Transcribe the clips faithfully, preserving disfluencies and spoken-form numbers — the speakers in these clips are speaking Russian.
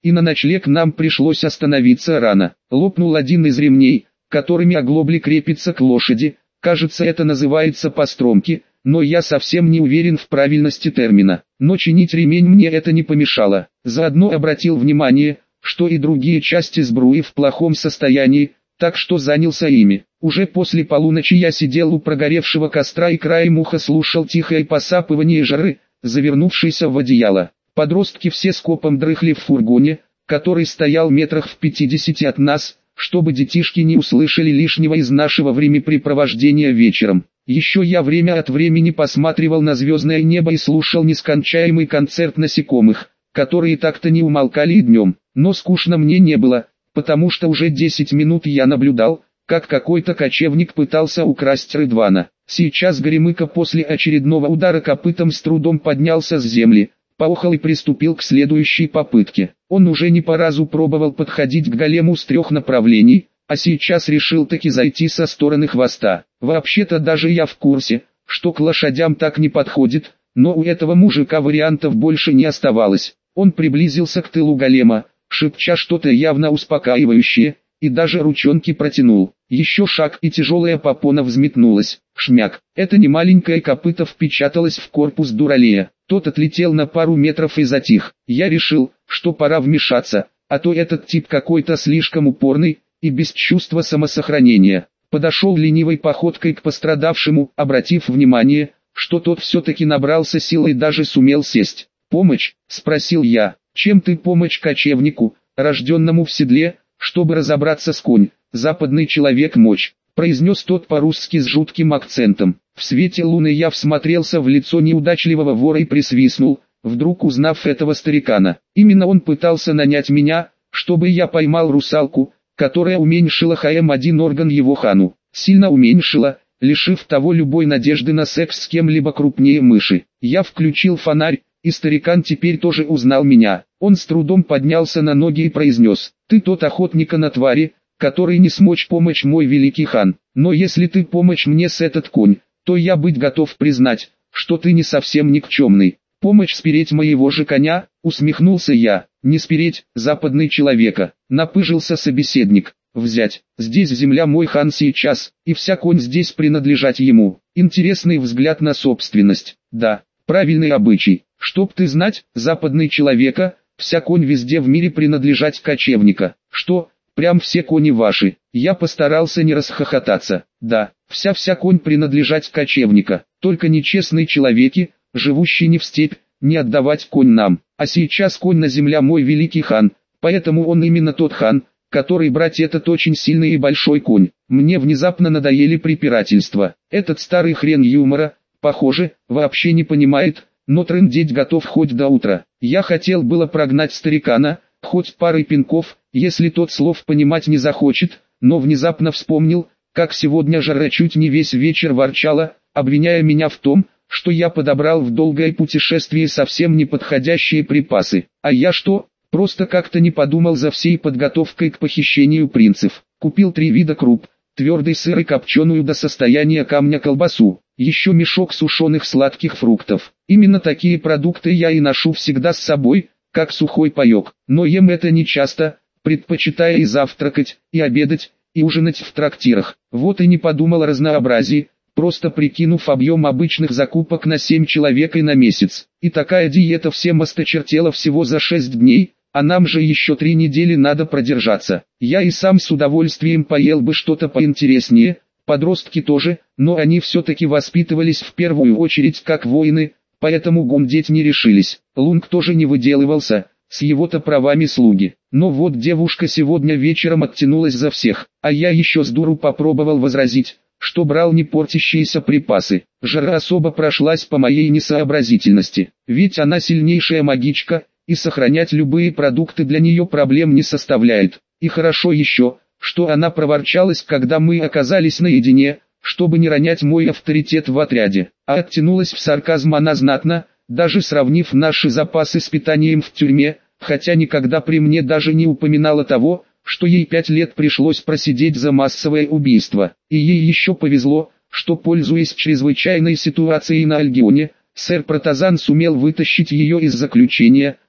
и на ночлег нам пришлось остановиться рано. Лопнул один из ремней, которыми оглобли крепятся к лошади, кажется, это называется постромки, но я совсем не уверен в правильности термина. Но чинить ремень мне это не помешало. Заодно обратил внимание, что и другие части сбруи в плохом состоянии, так что занялся ими. Уже после полуночи я сидел у прогоревшего костра и краем уха слушал тихое посапывание жары, завернувшейся в одеяло. Подростки все скопом дрыхли в фургоне, который стоял метрах в пятидесяти от нас, чтобы детишки не услышали лишнего из нашего времяпрепровождения вечером. Еще я время от времени посматривал на звездное небо и слушал нескончаемый концерт насекомых, которые так-то не умолкали и днем. Но скучно мне не было, потому что уже десять минут я наблюдал, как какой-то кочевник пытался украсть Рыдвана. Сейчас Горемыка после очередного удара копытом с трудом поднялся с земли, поохал и приступил к следующей попытке. Он уже не по разу пробовал подходить к голему с трех направлений, а сейчас решил таки зайти со стороны хвоста. Вообще-то даже я в курсе, что к лошадям так не подходит, но у этого мужика вариантов больше не оставалось. Он приблизился к тылу голема, шепча что-то явно успокаивающее, и даже ручонки протянул. Еще шаг, и тяжелая попона взметнулась. Шмяк. Это немаленькое копыто впечаталось в корпус дуралея. Тот отлетел на пару метров и затих. Я решил, что пора вмешаться, а то этот тип какой-то слишком упорный и без чувства самосохранения. Подошел ленивой походкой к пострадавшему, обратив внимание, что тот все-таки набрался сил и даже сумел сесть. «Помощь?» – спросил я. «Чем ты помочь кочевнику, рожденному в седле, чтобы разобраться с конь? Западный человек мочь», – произнес тот по-русски с жутким акцентом. В свете луны я всмотрелся в лицо неудачливого вора и присвистнул, вдруг узнав этого старикана. Именно он пытался нанять меня, чтобы я поймал русалку, которая уменьшила Х М один орган его хану. Сильно уменьшила, лишив того любой надежды на секс с кем-либо крупнее мыши. Я включил фонарь, и старикан теперь тоже узнал меня. Он с трудом поднялся на ноги и произнес: «Ты тот охотника на твари, который не смочь помочь мой великий хан. Но если ты помочь мне с этот конь, то я быть готов признать, что ты не совсем никчемный. Помочь спереть моего же коня?» — усмехнулся я. «Не спереть, западный человека», — напыжился собеседник. «Взять, здесь земля мой хан сейчас, и вся конь здесь принадлежать ему. Интересный взгляд на собственность. Да, правильный обычай. Чтоб ты знать, западный человека, вся конь везде в мире принадлежать кочевника. Что, прям все кони ваши?» Я постарался не расхохотаться. «Да, вся-вся конь принадлежать кочевника, только нечестные человеки, живущие не в степь, не отдавать конь нам. А сейчас конь на земля мой великий хан, поэтому он именно тот хан, который брать этот очень сильный и большой конь». Мне внезапно надоели препирательства. Этот старый хрен юмора, похоже, вообще не понимает, но трындеть готов хоть до утра. Я хотел было прогнать старикана, хоть парой пинков, если тот слов понимать не захочет, но внезапно вспомнил, как сегодня Жара чуть не весь вечер ворчала, обвиняя меня в том, что я подобрал в долгое путешествие совсем неподходящие припасы. А я что? Просто как-то не подумал за всей подготовкой к похищению принцев. Купил три вида круп, твердый сыр и копченую до состояния камня колбасу, еще мешок сушеных сладких фруктов. Именно такие продукты я и ношу всегда с собой, как сухой паек. Но ем это не часто, предпочитая и завтракать, и обедать, и ужинать в трактирах. Вот и не подумал о разнообразии, просто прикинув объем обычных закупок на семь человек и на месяц. И такая диета всем осточертела всего за шесть дней, а нам же еще три недели надо продержаться. Я и сам с удовольствием поел бы что-то поинтереснее, подростки тоже, но они все-таки воспитывались в первую очередь как воины, поэтому гундеть не решились. Лунг тоже не выделывался, с его-то правами слуги. Но вот девушка сегодня вечером оттянулась за всех, а я еще с дуру попробовал возразить, что брал не портящиеся припасы. Жара особо прошлась по моей несообразительности, ведь она сильнейшая магичка, и сохранять любые продукты для нее проблем не составляет. И хорошо еще, что она проворчалась, когда мы оказались наедине, чтобы не ронять мой авторитет в отряде. А оттянулась в сарказм она знатно, даже сравнив наши запасы с питанием в тюрьме, хотя никогда при мне даже не упоминала того, что ей пять лет пришлось просидеть за массовое убийство. И ей еще повезло, что, пользуясь чрезвычайной ситуацией на Альгионе, сэр Протазан сумел вытащить ее из заключения,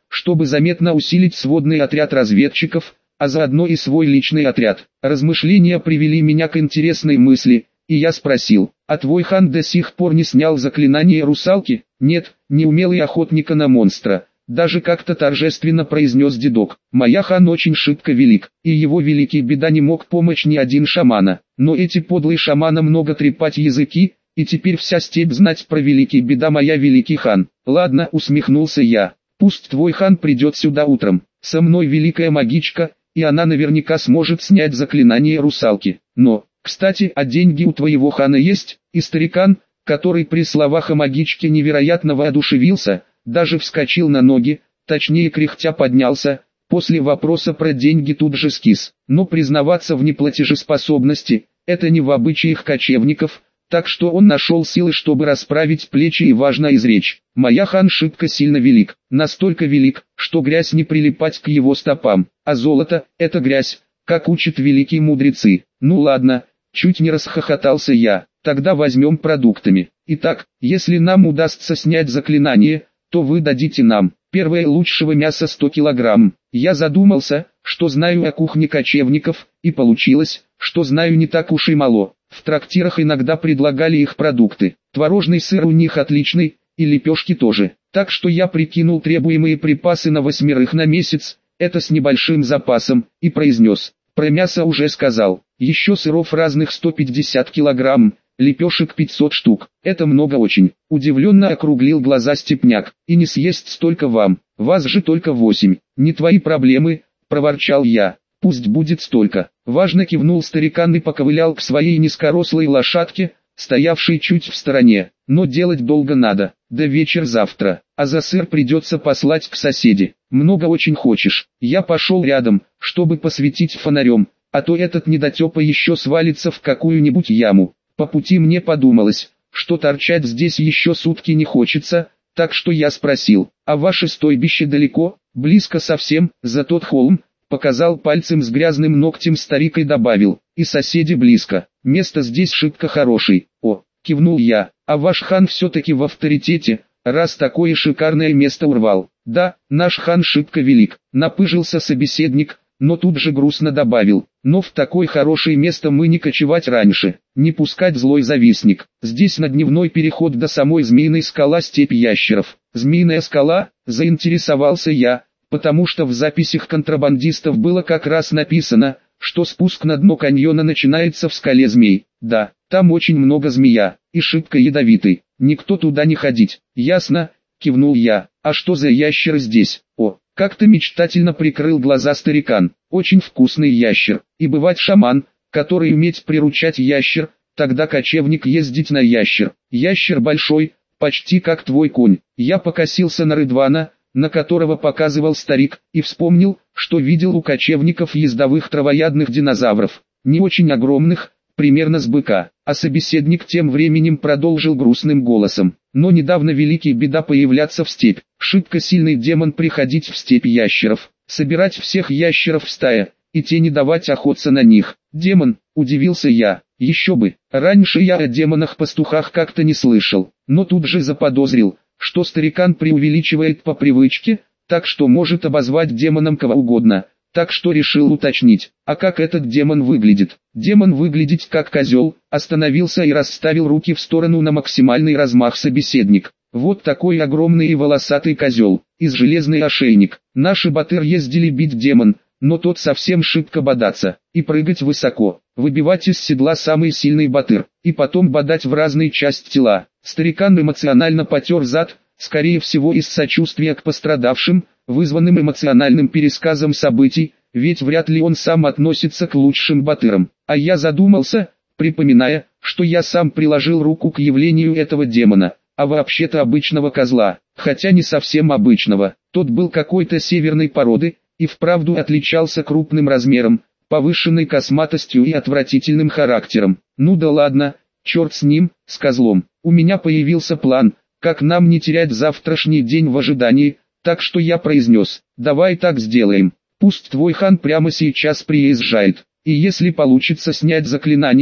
чтобы заметно усилить сводный отряд разведчиков, а заодно и свой личный отряд. Размышления привели меня к интересной мысли, и я спросил: а твой хан до сих пор не снял заклинание русалки? Нет, неумелый охотника на монстра. Даже как-то торжественно произнес дедок. Моя хан очень шибко велик, и его великий беда не мог помочь ни один шамана. Но эти подлые шамана много трепать языки, и теперь вся степь знать про великий беда моя великий хан. Ладно, усмехнулся я. Пусть твой хан придет сюда утром. Со мной великая магичка, и она наверняка сможет снять заклинание русалки. Но, кстати, а деньги у твоего хана есть? И старикан, который при словах о магичке невероятно воодушевился, даже вскочил на ноги, точнее кряхтя поднялся, после вопроса про деньги тут же скис. Но признаваться в неплатежеспособности, это не в обычаях кочевников, так что он нашел силы, чтобы расправить плечи и важно изречь: моя хан шибко сильно велик, настолько велик, что грязь не прилипать к его стопам, а золото – это грязь, как учат великие мудрецы. Ну ладно, чуть не расхохотался я, тогда возьмем продуктами. Итак, если нам удастся снять заклинание, то вы дадите нам, первое, лучшего мяса сто килограмм. Я задумался, что знаю о кухне кочевников, и получилось, что знаю не так уж и мало. В трактирах иногда предлагали их продукты. Творожный сыр у них отличный, и лепешки тоже. Так что я прикинул требуемые припасы на восьмерых на месяц, это с небольшим запасом, и произнес: про мясо уже сказал, еще сыров разных сто пятьдесят килограмм, лепешек пятьсот штук. Это много очень. Удивленно округлил глаза степняк. И не съесть столько вам, вас же только восемь. Не твои проблемы, проворчал я. Пусть будет столько. Важно кивнул старикан и поковылял к своей низкорослой лошадке, стоявшей чуть в стороне. Но делать долго надо, до вечера завтра, а за сыр придется послать к соседи. Много очень хочешь. Я пошел рядом, чтобы посветить фонарем, а то этот недотепа еще свалится в какую-нибудь яму. По пути мне подумалось, что торчать здесь еще сутки не хочется, так что я спросил: а ваше стойбище далеко? Близко совсем, за тот холм. Показал пальцем с грязным ногтем старик и добавил: и соседи близко, место здесь шибко хороший. О, кивнул я, а ваш хан все-таки в авторитете, раз такое шикарное место урвал. Да, наш хан шибко велик, напыжился собеседник, но тут же грустно добавил: но в такое хорошее место мы не кочевать раньше, не пускать злой завистник. Здесь на дневной переход до самой Змеиной скала степь ящеров. Змеиная скала, заинтересовался я, потому что в записях контрабандистов было как раз написано, что спуск на дно каньона начинается в скале змей. Да, там очень много змея, и шибко ядовитый, никто туда не ходить. Ясно, кивнул я. А что за ящеры здесь? О, как-то мечтательно прикрыл глаза старикан. Очень вкусный ящер, и бывать шаман, который уметь приручать ящер, тогда кочевник ездить на ящер. Ящер большой, почти как твой конь. Я покосился на Рыдвана, на которого показывал старик, и вспомнил, что видел у кочевников ездовых травоядных динозавров, не очень огромных, примерно с быка. А собеседник тем временем продолжил грустным голосом: но недавно великий беда появляться в степь, шибко сильный демон приходить в степь ящеров, собирать всех ящеров в стае, и те не давать охотиться на них. Демон, удивился я, еще бы, раньше я о демонах-пастухах как-то не слышал, но тут же заподозрил, что старикан преувеличивает по привычке, так что может обозвать демоном кого угодно, так что решил уточнить: а как этот демон выглядит? Демон выглядит как козел, остановился и расставил руки в сторону на максимальный размах собеседник. Вот такой огромный и волосатый козел, из железный ошейник. Наши батыр ездили бить демон, но тот совсем шибко бодаться, и прыгать высоко, выбивать из седла самый сильный батыр, и потом бодать в разные части тела. Старикан эмоционально потер зад, скорее всего из сочувствия к пострадавшим, вызванным эмоциональным пересказом событий, ведь вряд ли он сам относится к лучшим батырам. А я задумался, припоминая, что я сам приложил руку к явлению этого демона, а вообще-то обычного козла, хотя не совсем обычного. Тот был какой-то северной породы, и вправду отличался крупным размером, повышенной косматостью и отвратительным характером. Ну да ладно, черт с ним, с козлом. У меня появился план, как нам не терять завтрашний день в ожидании, так что я произнес: давай так сделаем, пусть твой хан прямо сейчас приезжает, и если получится снять заклинание,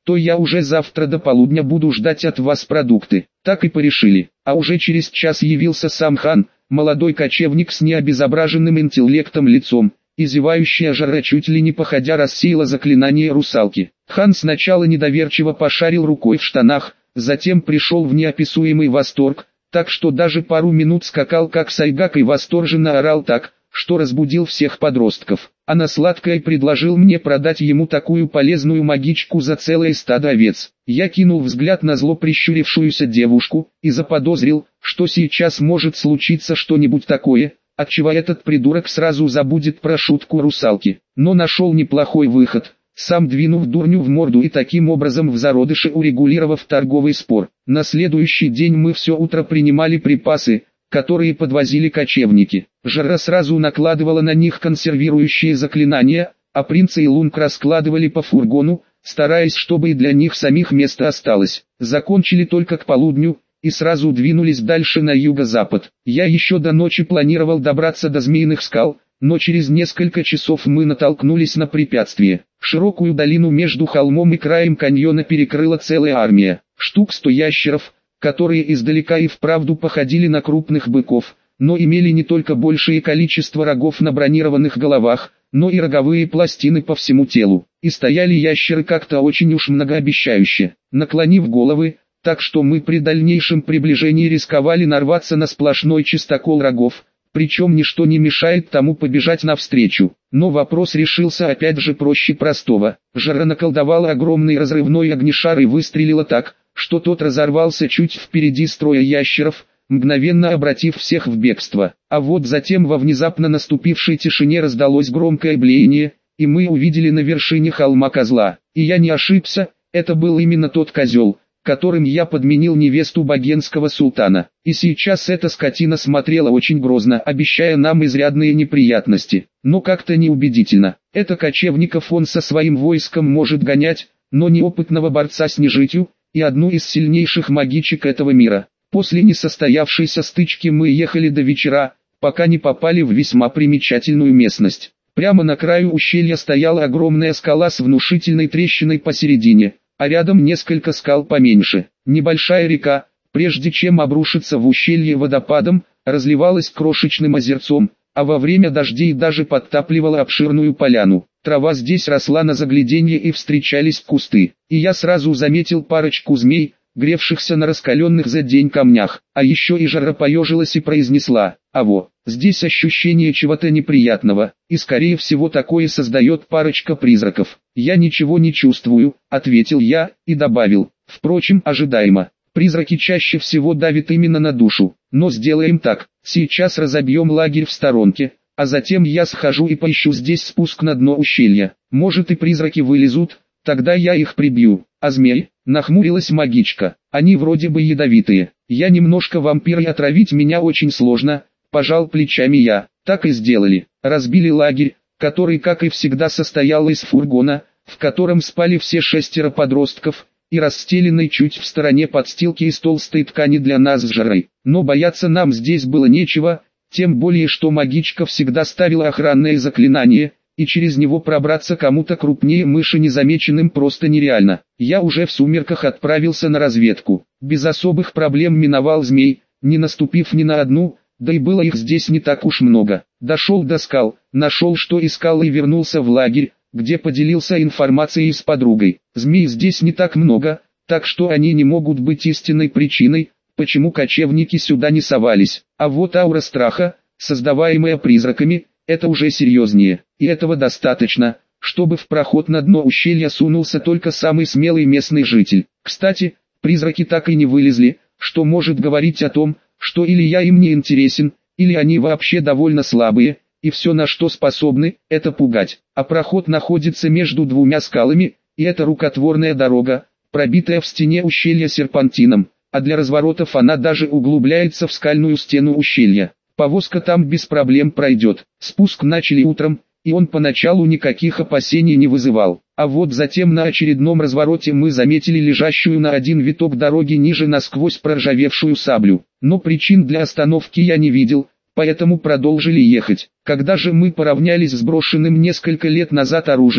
то я уже завтра до полудня буду ждать от вас продукты. Так и порешили. А уже через час явился сам хан, молодой кочевник с необезображенным интеллектом лицом, и зевающая Жара чуть ли не походя рассеяла заклинание русалки. Хан сначала недоверчиво пошарил рукой в штанах, затем пришел в неописуемый восторг, так что даже пару минут скакал как сайгак и восторженно орал так, что разбудил всех подростков. А на сладкое предложил мне продать ему такую полезную магичку за целое стадо овец. Я кинул взгляд на зло прищурившуюся девушку и заподозрил, что сейчас может случиться что-нибудь такое, отчего этот придурок сразу забудет про шутку русалки. Но нашел неплохой выход, сам двинув дурню в морду и таким образом в зародыше урегулировав торговый спор. На следующий день мы все утро принимали припасы, которые подвозили кочевники. Жара сразу накладывала на них консервирующие заклинания, а принца и Лунг раскладывали по фургону, стараясь, чтобы и для них самих место осталось. Закончили только к полудню, и сразу двинулись дальше на юго-запад. Я еще до ночи планировал добраться до Змеиных скал, но через несколько часов мы натолкнулись на препятствие. Широкую долину между холмом и краем каньона перекрыла целая армия. Штук сто ящеров, которые издалека и вправду походили на крупных быков, но имели не только большее количество рогов на бронированных головах, но и роговые пластины по всему телу. И стояли ящеры как-то очень уж многообещающе, наклонив головы, так что мы при дальнейшем приближении рисковали нарваться на сплошной чистокол рогов, причем ничто не мешает тому побежать навстречу. Но вопрос решился опять же проще простого. Жара наколдовала огромный разрывной огнешар и выстрелила так, что тот разорвался чуть впереди строя ящеров, мгновенно обратив всех в бегство. А вот затем во внезапно наступившей тишине раздалось громкое блеяние, и мы увидели на вершине холма козла. И я не ошибся, это был именно тот козел, которым я подменил невесту богенского султана. И сейчас эта скотина смотрела очень грозно, обещая нам изрядные неприятности. Но как-то неубедительно. Это кочевников он со своим войском может гонять, но неопытного борца с нежитью, и одну из сильнейших магичек этого мира. После несостоявшейся стычки мы ехали до вечера, пока не попали в весьма примечательную местность. Прямо на краю ущелья стояла огромная скала с внушительной трещиной посередине, а рядом несколько скал поменьше. Небольшая река, прежде чем обрушиться в ущелье водопадом, разливалась крошечным озерцом, а во время дождей даже подтапливала обширную поляну. Трава здесь росла на загляденье и встречались кусты, и я сразу заметил парочку змей, гревшихся на раскаленных за день камнях. А еще и Жара поежилась и произнесла: «Аво, здесь ощущение чего-то неприятного, и скорее всего такое создает парочка призраков». «Я ничего не чувствую», — ответил я, и добавил: «Впрочем, ожидаемо. Призраки чаще всего давят именно на душу. Но сделаем так, сейчас разобьем лагерь в сторонке, а затем я схожу и поищу здесь спуск на дно ущелья. Может и призраки вылезут, тогда я их прибью». «А змей?» — нахмурилась магичка. «Они вроде бы ядовитые. Я немножко вампир и отравить меня очень сложно», — пожал плечами я. Так и сделали. Разбили лагерь, который как и всегда состоял из фургона, в котором спали все шестеро подростков, и расстеленной чуть в стороне подстилки из толстой ткани для нас с Жарой. Но бояться нам здесь было нечего, тем более что магичка всегда ставила охранное заклинание, и через него пробраться кому-то крупнее мыши незамеченным просто нереально. Я уже в сумерках отправился на разведку. Без особых проблем миновал змей, не наступив ни на одну, да и было их здесь не так уж много. Дошел до скал, нашел что искал и вернулся в лагерь, где поделился информацией с подругой. Змей здесь не так много, так что они не могут быть истинной причиной, почему кочевники сюда не совались. А вот аура страха, создаваемая призраками, это уже серьезнее. И этого достаточно, чтобы в проход на дно ущелья сунулся только самый смелый местный житель. Кстати, призраки так и не вылезли, что может говорить о том, что или я им не интересен, или они вообще довольно слабые, и все на что способны, это пугать. А проход находится между двумя скалами, и это рукотворная дорога, пробитая в стене ущелья серпантином, а для разворотов она даже углубляется в скальную стену ущелья. Повозка там без проблем пройдет. Спуск начали утром, и он поначалу никаких опасений не вызывал. А вот затем на очередном развороте мы заметили лежащую на один виток дороги ниже насквозь проржавевшую саблю. Но причин для остановки я не видел, поэтому продолжили ехать. Когда же мы поравнялись с брошенным несколько лет назад оружием,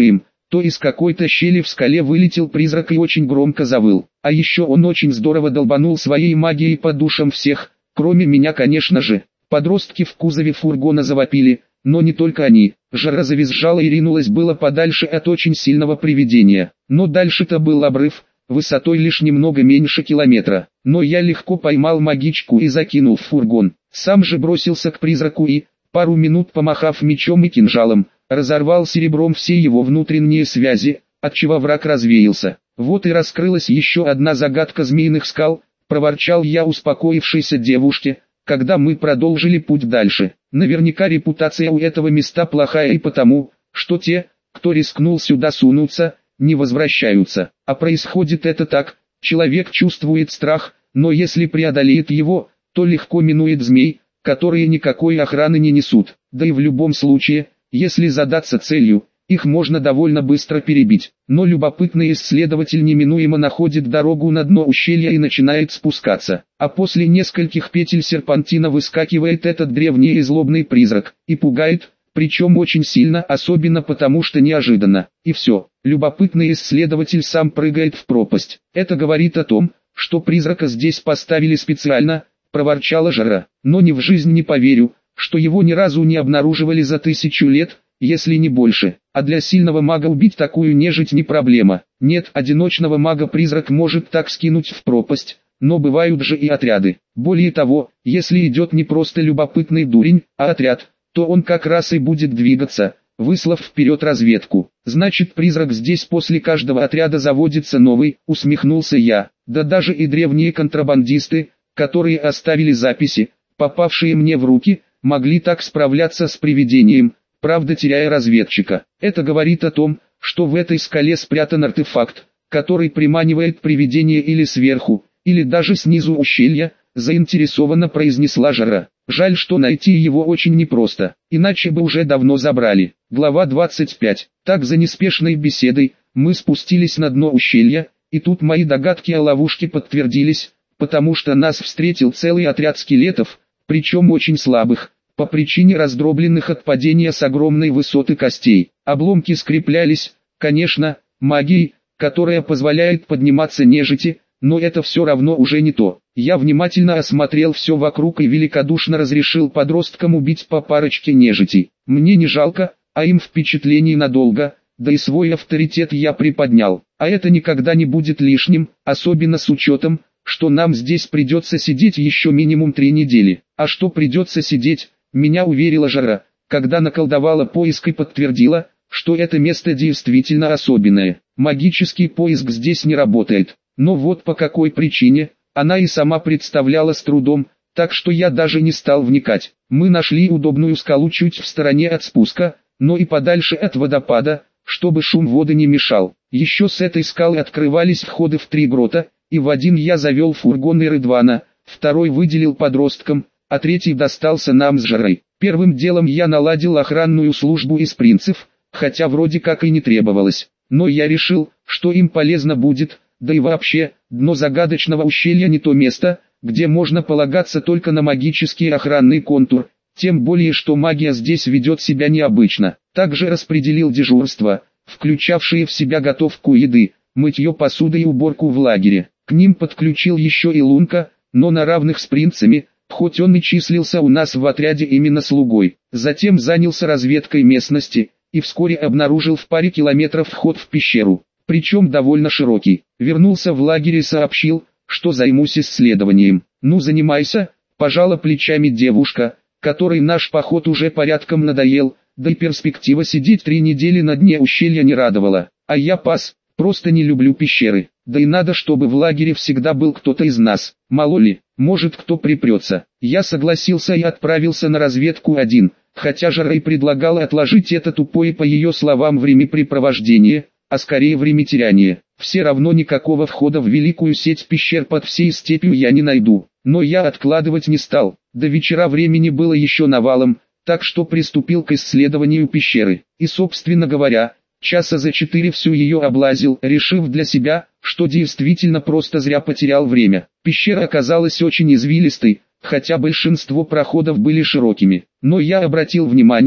то из какой-то щели в скале вылетел призрак и очень громко завыл. А еще он очень здорово долбанул своей магией по душам всех, кроме меня, конечно же. Подростки в кузове фургона завопили, но не только они. Жара завизжала и ринулась было подальше от очень сильного привидения. Но дальше-то был обрыв, высотой лишь немного меньше километра. Но я легко поймал магичку и закинул в фургон. Сам же бросился к призраку и, пару минут помахав мечом и кинжалом, разорвал серебром все его внутренние связи, отчего враг развеялся. Вот и раскрылась еще одна загадка змеиных скал, проворчал я успокоившейся девушке, когда мы продолжили путь дальше. Наверняка репутация у этого места плохая и потому, что те, кто рискнул сюда сунуться, не возвращаются. А происходит это так: человек чувствует страх, но если преодолеет его, то легко минует змей, которые никакой охраны не несут. Да и в любом случае, если задаться целью, их можно довольно быстро перебить. Но любопытный исследователь неминуемо находит дорогу на дно ущелья и начинает спускаться. А после нескольких петель серпантина выскакивает этот древний и злобный призрак, и пугает, причем очень сильно, особенно потому что неожиданно. И все, любопытный исследователь сам прыгает в пропасть. Это говорит о том, что призрака здесь поставили специально, проворчала Жара. Но ни в жизнь не поверю, что его ни разу не обнаруживали за тысячу лет, если не больше. А для сильного мага убить такую нежить не проблема. Нет, одиночного мага призрак может так скинуть в пропасть, но бывают же и отряды. Более того, если идет не просто любопытный дурень, а отряд, то он как раз и будет двигаться, выслав вперед разведку. Значит, призрак здесь после каждого отряда заводится новый, усмехнулся я. Да даже и древние контрабандисты, которые оставили записи, попавшие мне в руки, могли так справляться с привидением, правда теряя разведчика. Это говорит о том, что в этой скале спрятан артефакт, который приманивает привидение или сверху, или даже снизу ущелья, заинтересованно произнесла Жара. Жаль, что найти его очень непросто, иначе бы уже давно забрали. Глава двадцать пять. Так за неспешной беседой, мы спустились на дно ущелья, и тут мои догадки о ловушке подтвердились, потому что нас встретил целый отряд скелетов, причем очень слабых, по причине раздробленных от падения с огромной высоты костей. Обломки скреплялись, конечно, магией, которая позволяет подниматься нежити, но это все равно уже не то. Я внимательно осмотрел все вокруг и великодушно разрешил подросткам убить по парочке нежитей. Мне не жалко, а им впечатлений надолго, да и свой авторитет я приподнял. А это никогда не будет лишним, особенно с учетом, что нам здесь придется сидеть еще минимум три недели. А что придется сидеть, меня уверила Жара, когда наколдовала поиск и подтвердила, что это место действительно особенное. Магический поиск здесь не работает, но вот по какой причине, она и сама представляла с трудом, так что я даже не стал вникать. Мы нашли удобную скалу чуть в стороне от спуска, но и подальше от водопада, чтобы шум воды не мешал. Еще с этой скалы открывались входы в три грота, и в один я завел фургон и Рыдвана, второй выделил подросткам, а третий достался нам с Жарой. Первым делом я наладил охранную службу из принцев, хотя вроде как и не требовалось. Но я решил, что им полезно будет, да и вообще, дно загадочного ущелья не то место, где можно полагаться только на магический охранный контур, тем более что магия здесь ведет себя необычно. Также распределил дежурства, включавшие в себя готовку еды, мытье посуды и уборку в лагере. К ним подключил еще и Лунка, но на равных с принцами, хоть он и числился у нас в отряде именно слугой. Затем занялся разведкой местности, и вскоре обнаружил в паре километров вход в пещеру, причем довольно широкий. Вернулся в лагерь и сообщил, что займусь исследованием. «Ну занимайся», – пожала плечами девушка, которой наш поход уже порядком надоел, да и перспектива сидеть три недели на дне ущелья не радовала. А я пас, просто не люблю пещеры, да и надо, чтобы в лагере всегда был кто-то из нас, мало ли, может кто припрется. Я согласился и отправился на разведку один, хотя Жара и предлагала отложить это тупое по ее словам времяпрепровождение, а скорее времятеряние. Все равно никакого входа в великую сеть пещер под всей степью я не найду. Но я откладывать не стал, до вечера времени было еще навалом, так что приступил к исследованию пещеры. И собственно говоря, часа за четыре всю ее облазил, решив для себя, что действительно просто зря потерял время. Пещера оказалась очень извилистой, хотя большинство проходов были широкими. Но я обратил внимание,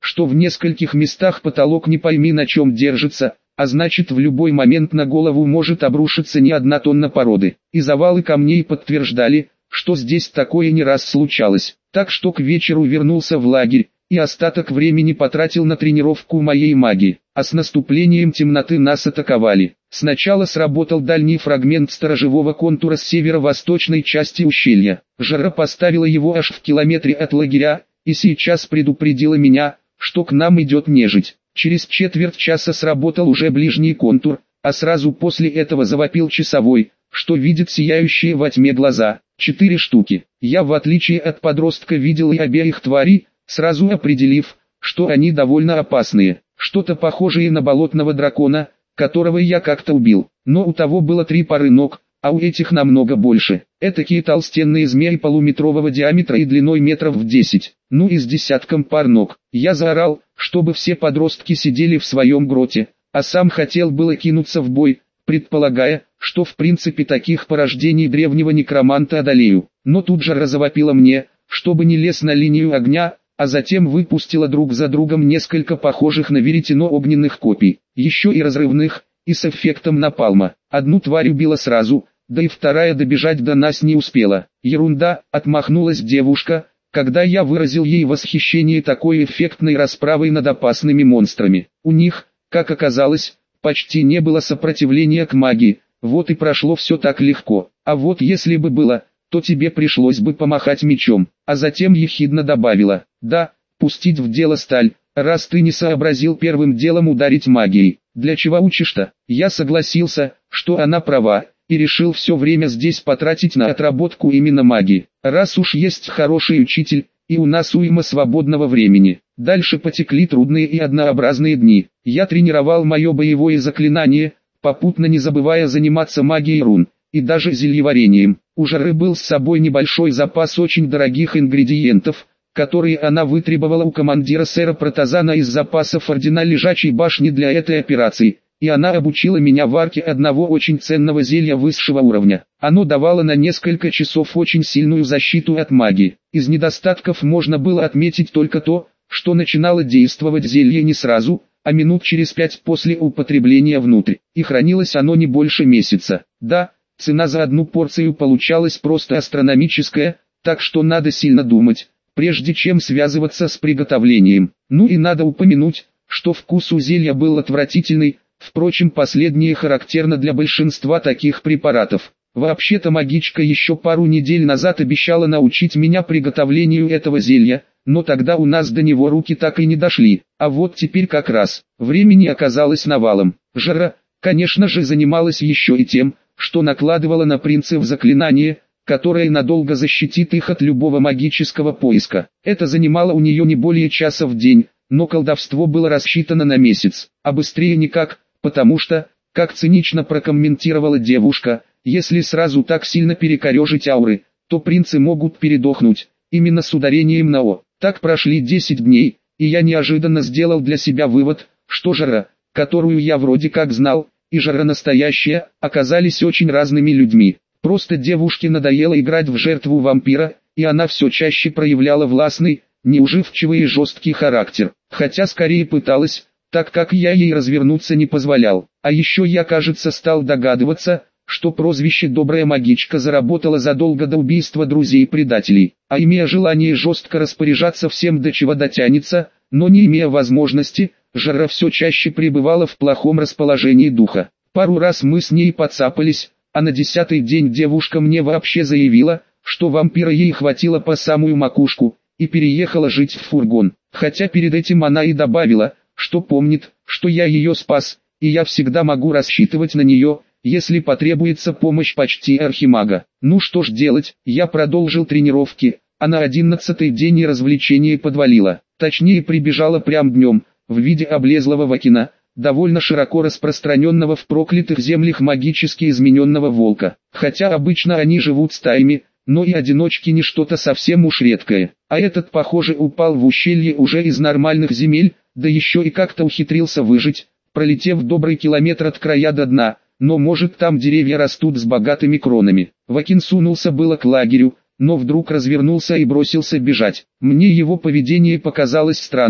что в нескольких местах потолок не пойми на чем держится, а значит в любой момент на голову может обрушиться не одна тонна породы. И завалы камней подтверждали, что здесь такое не раз случалось. Так что к вечеру вернулся в лагерь, и остаток времени потратил на тренировку моей магии. А с наступлением темноты нас атаковали. Сначала сработал дальний фрагмент сторожевого контура с северо-восточной части ущелья. Жара поставила его аж в километре от лагеря, и сейчас предупредила меня, что к нам идет нежить. Через четверть часа сработал уже ближний контур, а сразу после этого завопил часовой, что видит сияющие во тьме глаза. Четыре штуки. Я, в отличие от подростка, видел и обеих тварей, сразу определив, что они довольно опасные. Что-то похожее на болотного дракона, которого я как-то убил. Но у того было три пары ног, а у этих намного больше. Этакие толстенные змеи полуметрового диаметра и длиной метров в десять. Ну и с десятком пар ног. Я заорал, чтобы все подростки сидели в своем гроте, а сам хотел было кинуться в бой, предполагая, что в принципе таких порождений древнего некроманта одолею. Но тут же разовопила мне, чтобы не лез на линию огня, а затем выпустила друг за другом несколько похожих на веретено огненных копий, еще и разрывных, и с эффектом напалма. Одну тварь убила сразу, да и вторая добежать до нас не успела. Ерунда, отмахнулась девушка, когда я выразил ей восхищение такой эффектной расправой над опасными монстрами. У них, как оказалось, почти не было сопротивления к магии, вот и прошло все так легко. А вот если бы было, то тебе пришлось бы помахать мечом. А затем ехидно добавила: да, пустить в дело сталь, раз ты не сообразил первым делом ударить магией. Для чего учишь-то? Я согласился, что она права, и решил все время здесь потратить на отработку именно магии. Раз уж есть хороший учитель, и у нас уйма свободного времени. Дальше потекли трудные и однообразные дни. Я тренировал мое боевое заклинание, попутно не забывая заниматься магией рун, и даже зельеварением. У Жары был с собой небольшой запас очень дорогих ингредиентов, которые она вытребовала у командира сэра Протазана из запасов ордена Лежачей башни для этой операции, и она обучила меня варке одного очень ценного зелья высшего уровня. Оно давало на несколько часов очень сильную защиту от магии. Из недостатков можно было отметить только то, что начинало действовать зелье не сразу, а минут через пять после употребления внутрь, и хранилось оно не больше месяца. Да, цена за одну порцию получалась просто астрономическая, так что надо сильно думать, прежде чем связываться с приготовлением. Ну и надо упомянуть, что вкус у зелья был отвратительный, впрочем последнее характерно для большинства таких препаратов. Вообще-то магичка еще пару недель назад обещала научить меня приготовлению этого зелья, но тогда у нас до него руки так и не дошли. А вот теперь как раз, времени оказалось навалом. Жара, конечно же, занималась еще и тем, что накладывала на принцев заклинание, которое надолго защитит их от любого магического поиска. Это занимало у нее не более часа в день, но колдовство было рассчитано на месяц, а быстрее никак, потому что, как цинично прокомментировала девушка, если сразу так сильно перекорежить ауры, то принцы могут передохнуть, именно с ударением на «о». Так прошли десять дней, и я неожиданно сделал для себя вывод, что Жара, которую я вроде как знал, и Жара настоящая, оказались очень разными людьми. Просто девушке надоело играть в жертву вампира, и она все чаще проявляла властный, неуживчивый и жесткий характер. Хотя скорее пыталась, так как я ей развернуться не позволял. А еще я, кажется, стал догадываться, что прозвище «добрая магичка» заработала задолго до убийства друзей-предателей. А имея желание жестко распоряжаться всем, до чего дотянется, но не имея возможности, Жара все чаще пребывала в плохом расположении духа. Пару раз мы с ней подцапались, а на десятый день девушка мне вообще заявила, что вампира ей хватило по самую макушку, и переехала жить в фургон. Хотя перед этим она и добавила, что помнит, что я ее спас, и я всегда могу рассчитывать на нее, если потребуется помощь почти архимага. Ну что ж делать, я продолжил тренировки, а на одиннадцатый день и развлечение подвалило. Точнее, прибежала прям днем, в виде облезлого вакина, довольно широко распространенного в проклятых землях магически измененного волка. Хотя обычно они живут стаями, но и одиночки не что-то совсем уж редкое. А этот, похоже, упал в ущелье уже из нормальных земель, да еще и как-то ухитрился выжить, пролетев добрый километр от края до дна. Но может там деревья растут с богатыми кронами. Вакин сунулся было к лагерю, но вдруг развернулся и бросился бежать. Мне его поведение показалось странным,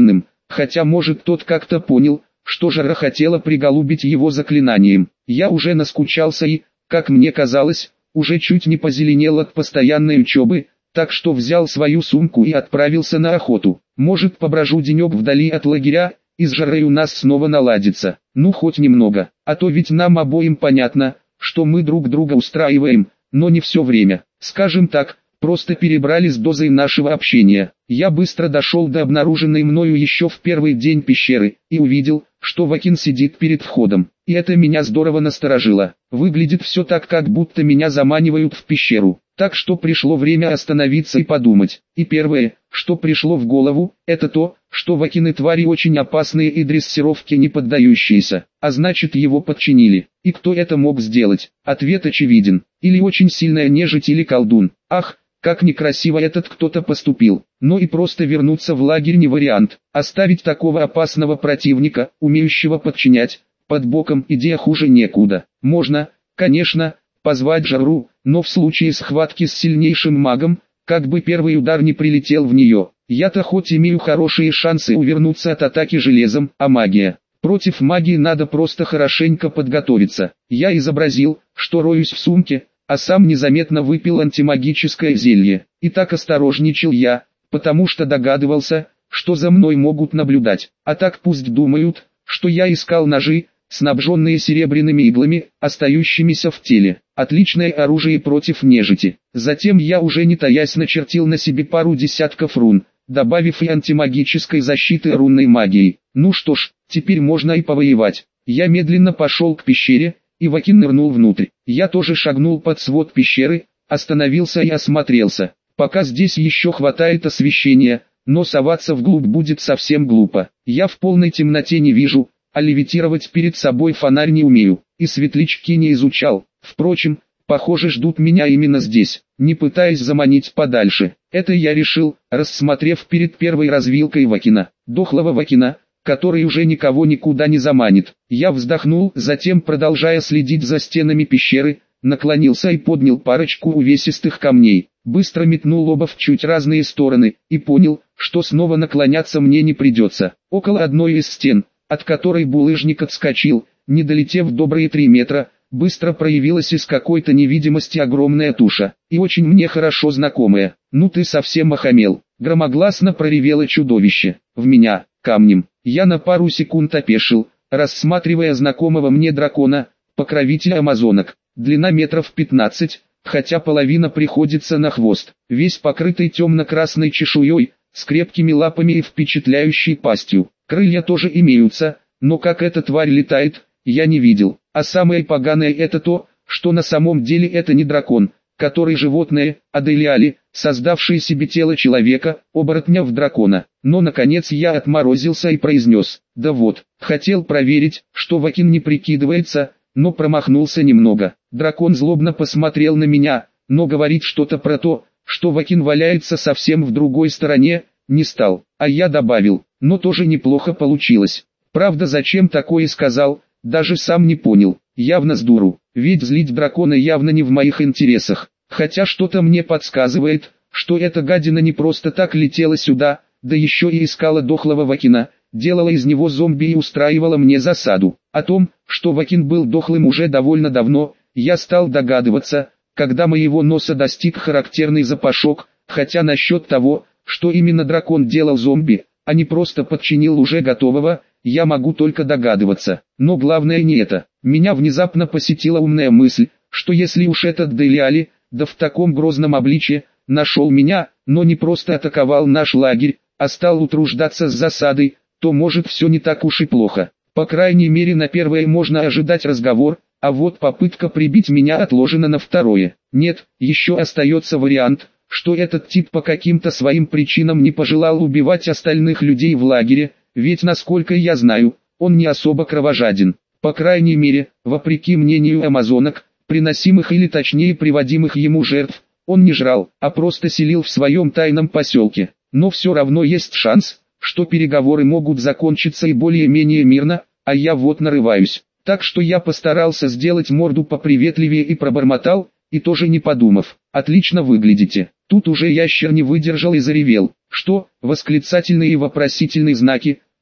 хотя может тот как-то понял, что Жара хотела приголубить его заклинанием. Я уже наскучался и, как мне казалось, уже чуть не позеленел от постоянной учебы, так что взял свою сумку и отправился на охоту. Может, поброжу денек вдали от лагеря, и с Жарой у нас снова наладится. Ну хоть немного, а то ведь нам обоим понятно, что мы друг друга устраиваем, но не все время. Скажем так, просто перебрали с дозой нашего общения. Я быстро дошел до обнаруженной мною еще в первый день пещеры, и увидел, что Вакин сидит перед входом. И это меня здорово насторожило. Выглядит все так, как будто меня заманивают в пещеру. Так что пришло время остановиться и подумать. И первое, что пришло в голову, это то, что Вакины твари очень опасные и дрессировке не поддающиеся, а значит его подчинили. И кто это мог сделать? Ответ очевиден. Или очень сильная нежить, или колдун. Ах, как некрасиво этот кто-то поступил. Но и просто вернуться в лагерь не вариант. Оставить такого опасного противника, умеющего подчинять, под боком, идея хуже некуда. Можно, конечно, позвать Жару, но в случае схватки с сильнейшим магом, как бы первый удар не прилетел в нее. Я-то хоть имею хорошие шансы увернуться от атаки железом, а магия. Против магии надо просто хорошенько подготовиться. Я изобразил, что роюсь в сумке, а сам незаметно выпил антимагическое зелье. И так осторожничал я, потому что догадывался, что за мной могут наблюдать. А так пусть думают, что я искал ножи, снабженные серебряными иглами, остающимися в теле. Отличное оружие против нежити. Затем я уже не таясь начертил на себе пару десятков рун, добавив и антимагической защиты рунной магией. Ну что ж, теперь можно и повоевать. Я медленно пошел к пещере, и Вакин нырнул внутрь. Я тоже шагнул под свод пещеры, остановился и осмотрелся. Пока здесь еще хватает освещения, но соваться вглубь будет совсем глупо. Я в полной темноте не вижу, а левитировать перед собой фонарь не умею, и светлячки не изучал. Впрочем, похоже, ждут меня именно здесь, не пытаясь заманить подальше. Это я решил, рассмотрев перед первой развилкой Вакина, дохлого Вакина, который уже никого никуда не заманит. Я вздохнул, затем, продолжая следить за стенами пещеры, наклонился и поднял парочку увесистых камней. Быстро метнул оба в чуть разные стороны, и понял, что снова наклоняться мне не придется. Около одной из стен, от которой булыжник отскочил, не долетев добрые три метра, быстро проявилась из какой-то невидимости огромная туша, и очень мне хорошо знакомая. «Ну ты совсем охамел!» — громогласно проревело чудовище. В меня, камнем. Я на пару секунд опешил, рассматривая знакомого мне дракона, покровителя амазонок. Длина метров пятнадцать, хотя половина приходится на хвост, весь покрытый темно-красной чешуей, с крепкими лапами и впечатляющей пастью. Крылья тоже имеются, но как эта тварь летает, я не видел. А самое поганое это то, что на самом деле это не дракон, который животное, а Делиали, создавшие себе тело человека, оборотня в дракона. Но наконец я отморозился и произнес: да вот, хотел проверить, что Вакин не прикидывается, но промахнулся немного. Дракон злобно посмотрел на меня, но говорить что-то про то, что Вакин валяется совсем в другой стороне, не стал. А я добавил: но тоже неплохо получилось. Правда, зачем такое сказал, даже сам не понял. Явно с дуру, ведь злить дракона явно не в моих интересах. Хотя что-то мне подсказывает, что эта гадина не просто так летела сюда, да еще и искала дохлого Вакина, делала из него зомби и устраивала мне засаду. О том, что Вакин был дохлым уже довольно давно, я стал догадываться, когда моего носа достиг характерный запашок, хотя насчет того, что именно дракон делал зомби, а не просто подчинил уже готового, я могу только догадываться. Но главное не это. Меня внезапно посетила умная мысль, что если уж этот Делиали, да в таком грозном обличье, нашел меня, но не просто атаковал наш лагерь, а стал утруждаться с засадой, то может все не так уж и плохо. По крайней мере на первое можно ожидать разговор, а вот попытка прибить меня отложена на второе. Нет, еще остается вариант, что этот тип по каким-то своим причинам не пожелал убивать остальных людей в лагере, ведь насколько я знаю, он не особо кровожаден. По крайней мере, вопреки мнению амазонок, приносимых или точнее приводимых ему жертв, он не жрал, а просто селил в своем тайном поселке. Но все равно есть шанс, что переговоры могут закончиться и более-менее мирно, а я вот нарываюсь. Так что я постарался сделать морду поприветливее и пробормотал, и тоже не подумав: отлично выглядите. Тут уже ящер не выдержал и заревел. Что? Восклицательные и вопросительные знаки.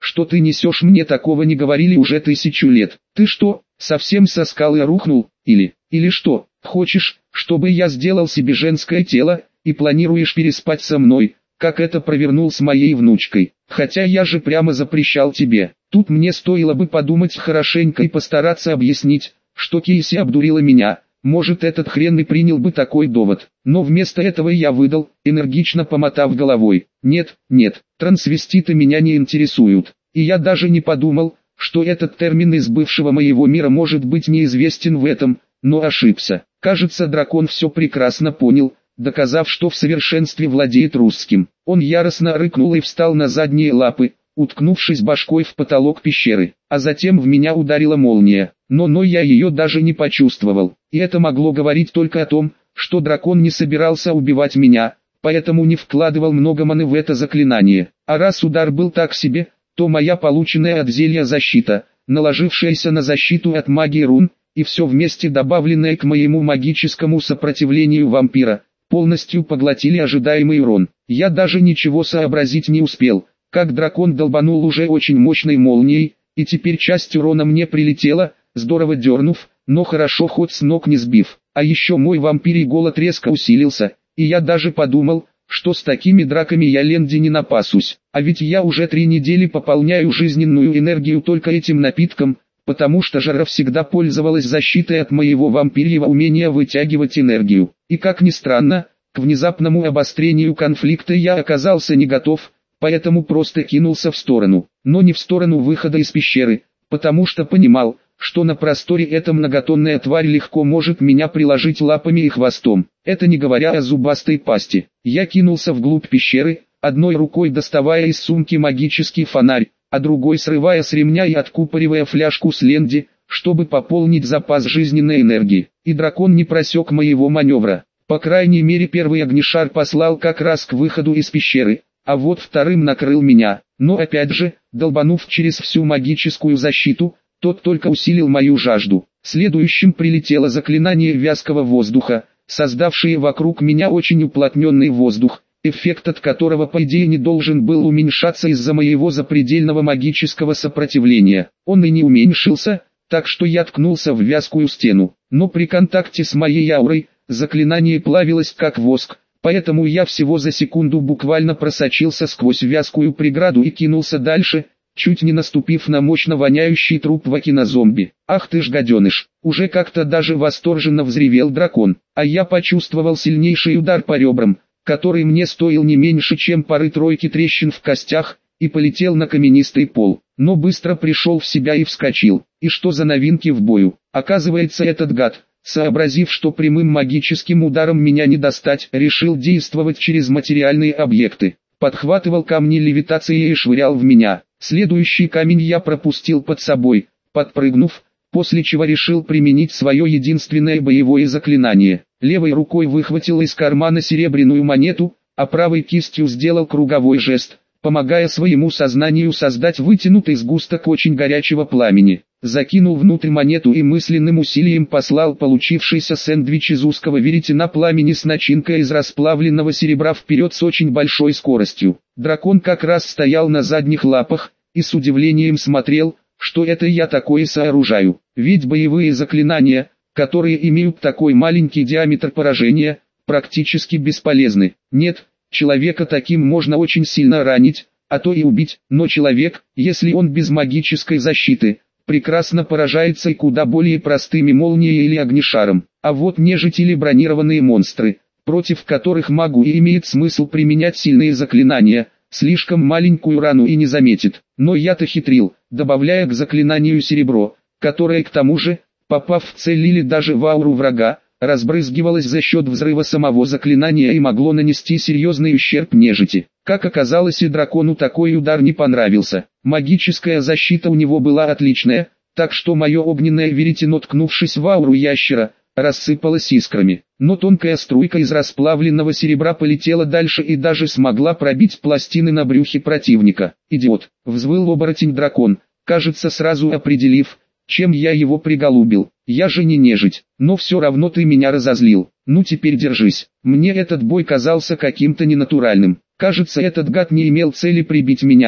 что ты несешь, мне такого не говорили уже тысячу лет. Ты что, совсем со скалы рухнул, или, или что, хочешь, чтобы я сделал себе женское тело, и планируешь переспать со мной, как это провернул с моей внучкой? Хотя я же прямо запрещал тебе. Тут мне стоило бы подумать хорошенько и постараться объяснить, что Кейси обдурила меня. Может, этот хрен и принял бы такой довод. Но вместо этого я выдал, энергично помотав головой: нет, нет, трансвеститы меня не интересуют. И я даже не подумал, что этот термин из бывшего моего мира может быть неизвестен в этом, но ошибся. Кажется, дракон все прекрасно понял, доказав, что в совершенстве владеет русским. Он яростно рыкнул и встал на задние лапы, уткнувшись башкой в потолок пещеры. А затем в меня ударила молния. Но но я ее даже не почувствовал. И это могло говорить только о том, что дракон не собирался убивать меня, поэтому не вкладывал много маны в это заклинание. А раз удар был так себе, то моя полученная от зелья защита, наложившаяся на защиту от магии рун, и все вместе добавленное к моему магическому сопротивлению вампира, полностью поглотили ожидаемый урон. Я даже ничего сообразить не успел, как дракон долбанул уже очень мощной молнией, и теперь часть урона мне прилетела, здорово дернув, но хорошо хоть с ног не сбив. А еще мой вампирий голод резко усилился, и я даже подумал, что с такими драками я ленди не напасусь. А ведь я уже три недели пополняю жизненную энергию только этим напитком, потому что Жара всегда пользовалась защитой от моего вампирьего умения вытягивать энергию. И как ни странно, к внезапному обострению конфликта я оказался не готов, поэтому просто кинулся в сторону. Но не в сторону выхода из пещеры, потому что понимал, что на просторе эта многотонная тварь легко может меня приложить лапами и хвостом. Это не говоря о зубастой пасти. Я кинулся вглубь пещеры, одной рукой доставая из сумки магический фонарь, а другой срывая с ремня и откупоривая фляжку с ленди, чтобы пополнить запас жизненной энергии. И дракон не просек моего маневра. По крайней мере, первый огнешар послал как раз к выходу из пещеры, а вот вторым накрыл меня. Но опять же, долбанув через всю магическую защиту, тот только усилил мою жажду. Следующим прилетело заклинание вязкого воздуха, создавшее вокруг меня очень уплотненный воздух, эффект от которого по идее не должен был уменьшаться из-за моего запредельного магического сопротивления. Он и не уменьшился, так что я ткнулся в вязкую стену. Но при контакте с моей аурой, заклинание плавилось как воск, поэтому я всего за секунду буквально просочился сквозь вязкую преграду и кинулся дальше, чуть не наступив на мощно воняющий труп вакинозомби. Ах ты ж гаденыш, уже как-то даже восторженно взревел дракон, а я почувствовал сильнейший удар по ребрам, который мне стоил не меньше, чем пары-тройки трещин в костях, и полетел на каменистый пол. Но быстро пришел в себя и вскочил. И что за новинки в бою? Оказывается, этот гад, сообразив, что прямым магическим ударом меня не достать, решил действовать через материальные объекты. Подхватывал камни левитации и швырял в меня. Следующий камень я пропустил под собой, подпрыгнув, после чего решил применить свое единственное боевое заклинание. Левой рукой выхватил из кармана серебряную монету, а правой кистью сделал круговой жест, помогая своему сознанию создать вытянутый сгусток очень горячего пламени. Закинул внутрь монету и мысленным усилием послал получившийся сэндвич из узкого веретена пламени с начинкой из расплавленного серебра вперед с очень большой скоростью. Дракон как раз стоял на задних лапах и с удивлением смотрел, что это я такое сооружаю. Ведь боевые заклинания, которые имеют такой маленький диаметр поражения, практически бесполезны. Нет, человека таким можно очень сильно ранить, а то и убить, но человек, если он без магической защиты, прекрасно поражается и куда более простыми молнией или огнешаром. А вот нежить или бронированные монстры, против которых магу и имеет смысл применять сильные заклинания, слишком маленькую рану и не заметит. Но я-то хитрил, добавляя к заклинанию серебро, которое к тому же, попав в цель или даже в ауру врага, разбрызгивалось за счет взрыва самого заклинания и могло нанести серьезный ущерб нежити. Как оказалось, и дракону такой удар не понравился. Магическая защита у него была отличная, так что мое огненное веретено, ткнувшись в ауру ящера, рассыпалось искрами. Но тонкая струйка из расплавленного серебра полетела дальше и даже смогла пробить пластины на брюхе противника. «Идиот!» — взвыл оборотень-дракон, кажется сразу определив, чем я его приголубил. «Я же не нежить, но все равно ты меня разозлил. Ну теперь держись». Мне этот бой казался каким-то ненатуральным. Кажется, этот гад не имел цели прибить меня,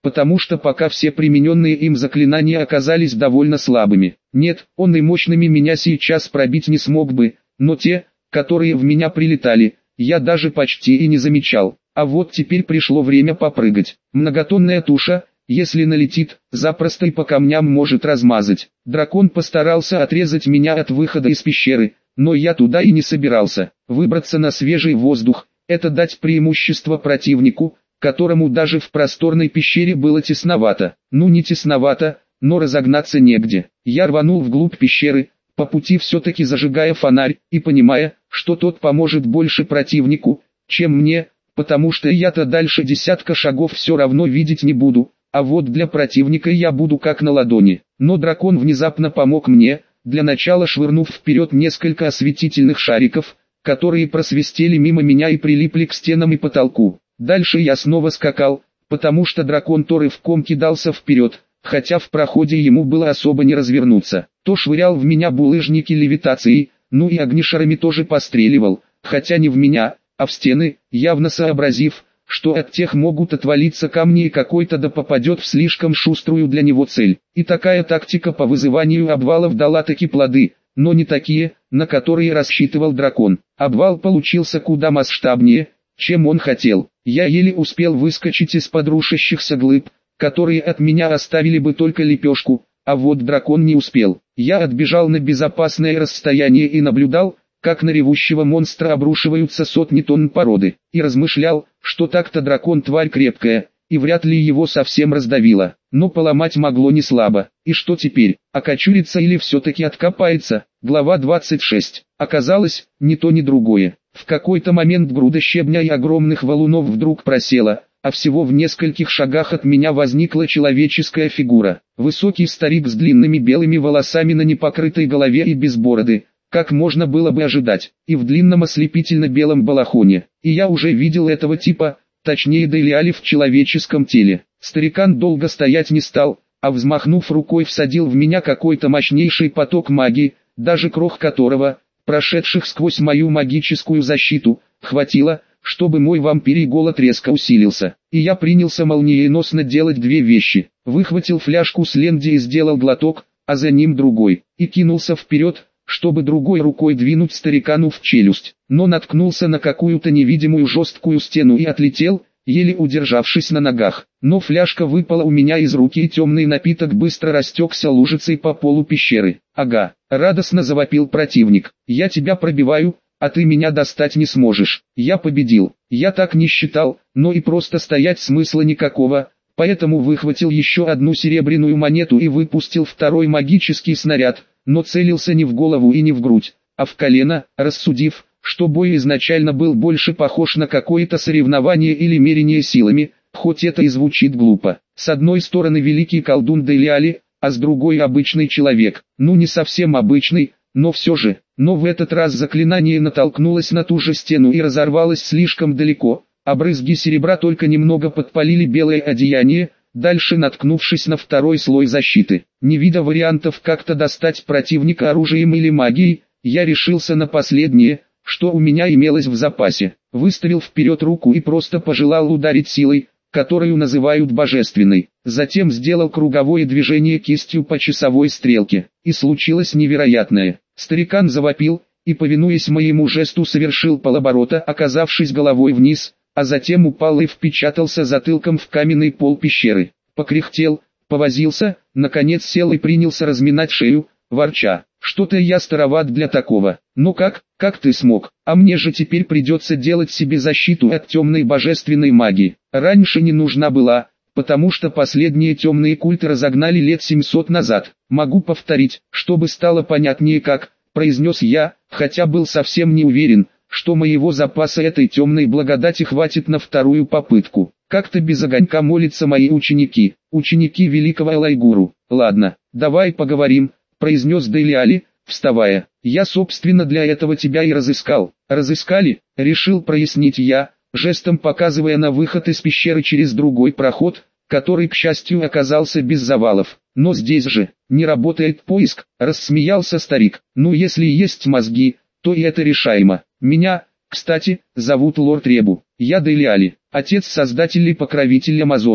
потому что пока все примененные им заклинания оказались довольно слабыми. Нет, он и мощными меня сейчас пробить не смог бы, но те, которые в меня прилетали, я даже почти и не замечал. А вот теперь пришло время попрыгать. Многотонная туша, если налетит, запросто и по камням может размазать. Дракон постарался отрезать меня от выхода из пещеры, но я туда и не собирался. Выбраться на свежий воздух – это дать преимущество противнику, которому даже в просторной пещере было тесновато. Ну не тесновато, но разогнаться негде. Я рванул вглубь пещеры, по пути все-таки зажигая фонарь, и понимая, что тот поможет больше противнику, чем мне, потому что я-то дальше десятка шагов все равно видеть не буду, а вот для противника я буду как на ладони. Но дракон внезапно помог мне, для начала швырнув вперед несколько осветительных шариков, которые просвистели мимо меня и прилипли к стенам и потолку. Дальше я снова скакал, потому что дракон то рывком кидался вперед, хотя в проходе ему было особо не развернуться. То швырял в меня булыжники левитацией, ну и огнешарами тоже постреливал, хотя не в меня, а в стены, явно сообразив, что от тех могут отвалиться камни и какой-то да попадет в слишком шуструю для него цель. И такая тактика по вызыванию обвалов дала таки плоды, но не такие, на которые рассчитывал дракон. Обвал получился куда масштабнее, чем он хотел. Я еле успел выскочить из-под рушащихся глыб, которые от меня оставили бы только лепешку, а вот дракон не успел. Я отбежал на безопасное расстояние и наблюдал, как на ревущего монстра обрушиваются сотни тонн породы, и размышлял, что так-то дракон тварь крепкая, и вряд ли его совсем раздавило, но поломать могло не слабо. И что теперь, окочурится или все-таки откопается? Глава двадцать шесть. Оказалось, ни то ни другое. В какой-то момент груда щебня и огромных валунов вдруг просела, а всего в нескольких шагах от меня возникла человеческая фигура. Высокий старик с длинными белыми волосами на непокрытой голове и без бороды, как можно было бы ожидать, и в длинном ослепительно-белом балахоне. И я уже видел этого типа, точнее Делиали в человеческом теле. Старикан долго стоять не стал, а взмахнув рукой всадил в меня какой-то мощнейший поток магии, даже крох которого, прошедших сквозь мою магическую защиту, хватило, чтобы мой вампирий голод резко усилился. И я принялся молниеносно делать две вещи. Выхватил фляжку с ленди и сделал глоток, а за ним другой, и кинулся вперед, чтобы другой рукой двинуть старикану в челюсть, но наткнулся на какую-то невидимую жесткую стену и отлетел, еле удержавшись на ногах. Но фляжка выпала у меня из руки, и темный напиток быстро растекся лужицей по полу пещеры. «Ага», — радостно завопил противник, — «я тебя пробиваю, а ты меня достать не сможешь». Я победил. Я так не считал, но и просто стоять смысла никакого, поэтому выхватил еще одну серебряную монету и выпустил второй магический снаряд, но целился не в голову и не в грудь, а в колено, рассудив, что бой изначально был больше похож на какое-то соревнование или мерение силами, хоть это и звучит глупо. С одной стороны великий колдун Делиали, а с другой обычный человек, ну не совсем обычный, но все же. Но в этот раз заклинание натолкнулось на ту же стену и разорвалось слишком далеко, а брызги серебра только немного подпалили белое одеяние, дальше наткнувшись на второй слой защиты. Не видя вариантов как-то достать противника оружием или магией, я решился на последнее, что у меня имелось в запасе. Выставил вперед руку и просто пожелал ударить силой, которую называют божественной. Затем сделал круговое движение кистью по часовой стрелке. И случилось невероятное. Старикан завопил, и, повинуясь моему жесту, совершил полоборота, оказавшись головой вниз, а затем упал и впечатался затылком в каменный пол пещеры. Покряхтел, повозился, наконец сел и принялся разминать шею, ворча: «Что-то я староват для такого. Ну как, как ты смог? А мне же теперь придется делать себе защиту от темной божественной магии. Раньше не нужна была, потому что последние темные культы разогнали лет семьсот назад. Могу повторить, чтобы стало понятнее как», произнес я, хотя был совсем не уверен, что моего запаса этой темной благодати хватит на вторую попытку. Как-то без огонька молятся мои ученики, ученики великого Элайгуру. «Ладно, давай поговорим», произнес Делиали, вставая. «Я собственно для этого тебя и разыскал». «Разыскали?» — решил прояснить я, жестом показывая на выход из пещеры через другой проход, который, к счастью, оказался без завалов. «Но здесь же не работает поиск», — рассмеялся старик. «Ну если есть мозги, то и это решаемо. Меня, кстати, зовут Лорд Ребу. Я Делиали, отец создатель и покровитель амазонок.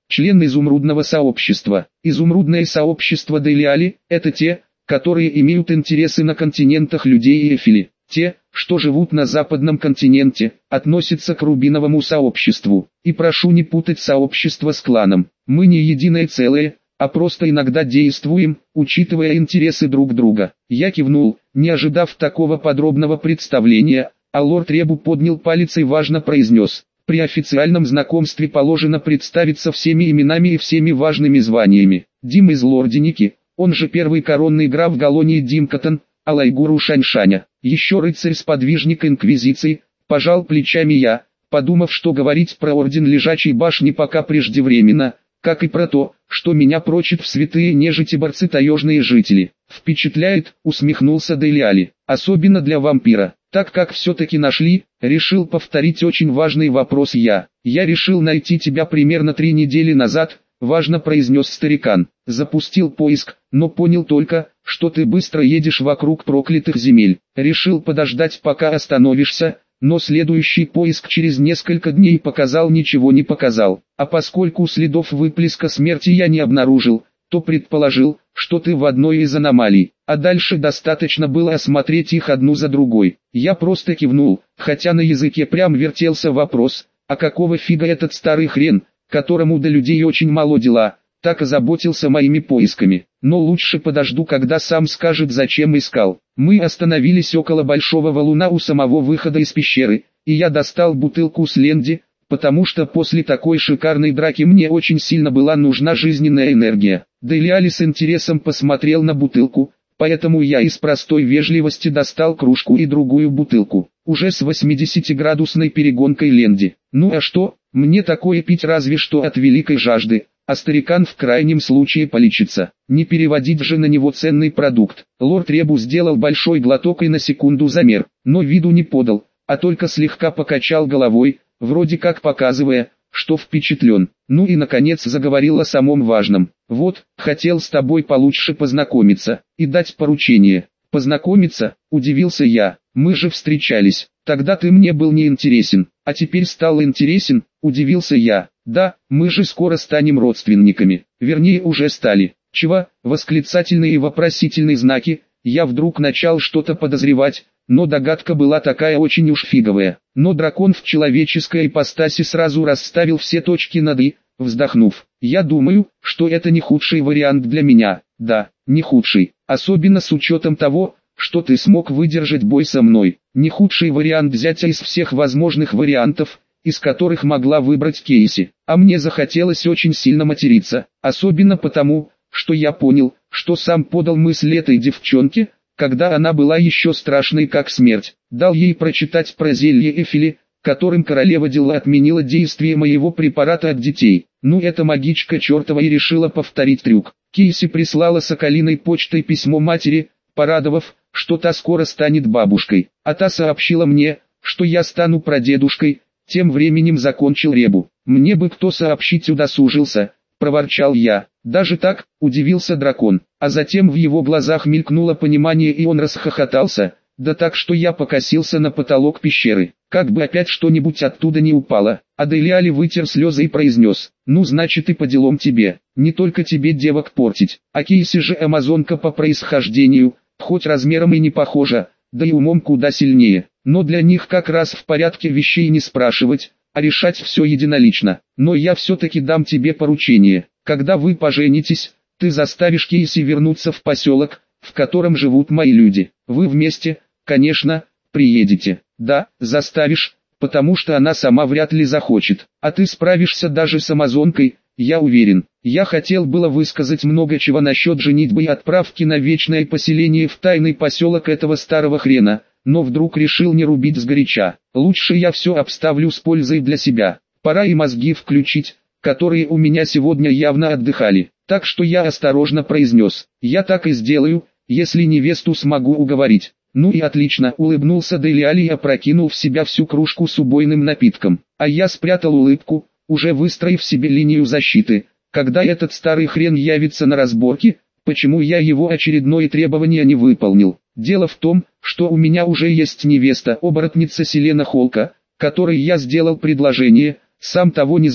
член изумрудного сообщества. Изумрудное сообщество Делиали – это те, которые имеют интересы на континентах людей и Эфили. Те, что живут на западном континенте, относятся к рубиновому сообществу. И прошу не путать сообщество с кланом. Мы не единое целое, а просто иногда действуем, учитывая интересы друг друга. Я кивнул, не ожидав такого подробного представления, а лорд Ребу поднял палец и важно произнес: «При официальном знакомстве положено представиться всеми именами и всеми важными званиями. Дим из Лординики, он же первый коронный граф Галонии Димкатон, Алайгуру Шаньшаня, еще рыцарь-сподвижник Инквизиции», пожал плечами я, подумав, что говорить про орден Лежачей башни пока преждевременно, как и про то, что меня прочат в святые нежити борцы таежные жители. «Впечатляет», усмехнулся Делиали, «особенно для вампира. Так как все-таки нашли, решил повторить очень важный вопрос я. Я решил найти тебя примерно три недели назад», важно произнес старикан. «Запустил поиск, но понял только, что ты быстро едешь вокруг проклятых земель. Решил подождать, пока остановишься, но следующий поиск через несколько дней показал ничего не показал. А поскольку следов выплеска смерти я не обнаружил, то предположил, что ты в одной из аномалий, а дальше достаточно было осмотреть их одну за другой». Я просто кивнул, хотя на языке прям вертелся вопрос: а какого фига этот старый хрен, которому до людей очень мало дела, так озаботился моими поисками? Но лучше подожду, когда сам скажет, зачем искал. Мы остановились около большого валуна у самого выхода из пещеры, и я достал бутылку с Ленди, потому что после такой шикарной драки мне очень сильно была нужна жизненная энергия. Делиали с интересом посмотрел на бутылку, поэтому я из простой вежливости достал кружку и другую бутылку, уже с восьмидесятиградусной перегонкой Ленди. Ну а что, мне такое пить разве что от великой жажды, а старикан в крайнем случае полечится. Не переводить же на него ценный продукт. Лорд Ребу сделал большой глоток и на секунду замер, но виду не подал, а только слегка покачал головой, вроде как показывая, что впечатлен. Ну и наконец заговорил о самом важном. «Вот, хотел с тобой получше познакомиться и дать поручение». «Познакомиться?» – удивился я. «Мы же встречались. Тогда ты мне был не интересен, а теперь стал интересен», – удивился я. «Да, мы же скоро станем родственниками. Вернее, уже стали». «Чего?» – восклицательные и вопросительные знаки. Я вдруг начал что-то подозревать, но догадка была такая очень уж фиговая. Но дракон в человеческой ипостаси сразу расставил все точки над «и», вздохнув: «Я думаю, что это не худший вариант для меня». «Да, не худший, особенно с учетом того, что ты смог выдержать бой со мной. Не худший вариант взятия из всех возможных вариантов, из которых могла выбрать Кейси. А мне захотелось очень сильно материться, особенно потому, что я понял, что сам подал мысль этой девчонке, когда она была еще страшной как смерть. Дал ей прочитать про зелье Эфили, которым королева Дилла отменила действие моего препарата от детей. Ну эта магичка чертова и решила повторить трюк. Кейси прислала соколиной почтой письмо матери, порадовав, что та скоро станет бабушкой. А та сообщила мне, что я стану прадедушкой. Тем временем закончил Ребу. «Мне бы кто сообщить удосужился», — проворчал я. «Даже так?» — удивился дракон. А затем в его глазах мелькнуло понимание, и он расхохотался, да так, что я покосился на потолок пещеры. Как бы опять что-нибудь оттуда не упало. А Делиали вытер слезы и произнес: «Ну значит и по делам тебе. Не только тебе девок портить. А Кейси же амазонка по происхождению, хоть размером и не похожа, да и умом куда сильнее. Но для них как раз в порядке вещей не спрашивать, а решать все единолично. Но я все-таки дам тебе поручение. Когда вы поженитесь, ты заставишь Кейси вернуться в поселок, в котором живут мои люди. Вы вместе, конечно, приедете». «Да, заставишь, потому что она сама вряд ли захочет. А ты справишься даже с амазонкой, я уверен». Я хотел было высказать много чего насчет женитьбы и отправки на вечное поселение в тайный поселок этого старого хрена, но вдруг решил не рубить сгоряча. Лучше я все обставлю с пользой для себя. Пора и мозги включить, которые у меня сегодня явно отдыхали. Так что я осторожно произнес: «Я так и сделаю, если невесту смогу уговорить». «Ну и отлично», — улыбнулся Делиали и опрокинул в себя всю кружку с убойным напитком. А я спрятал улыбку, уже выстроив себе линию защиты. Когда этот старый хрен явится на разборке, почему я его очередное требование не выполнил? Дело в том, что у меня уже есть невеста, оборотница Селена Холка, которой я сделал предложение, сам того не зная,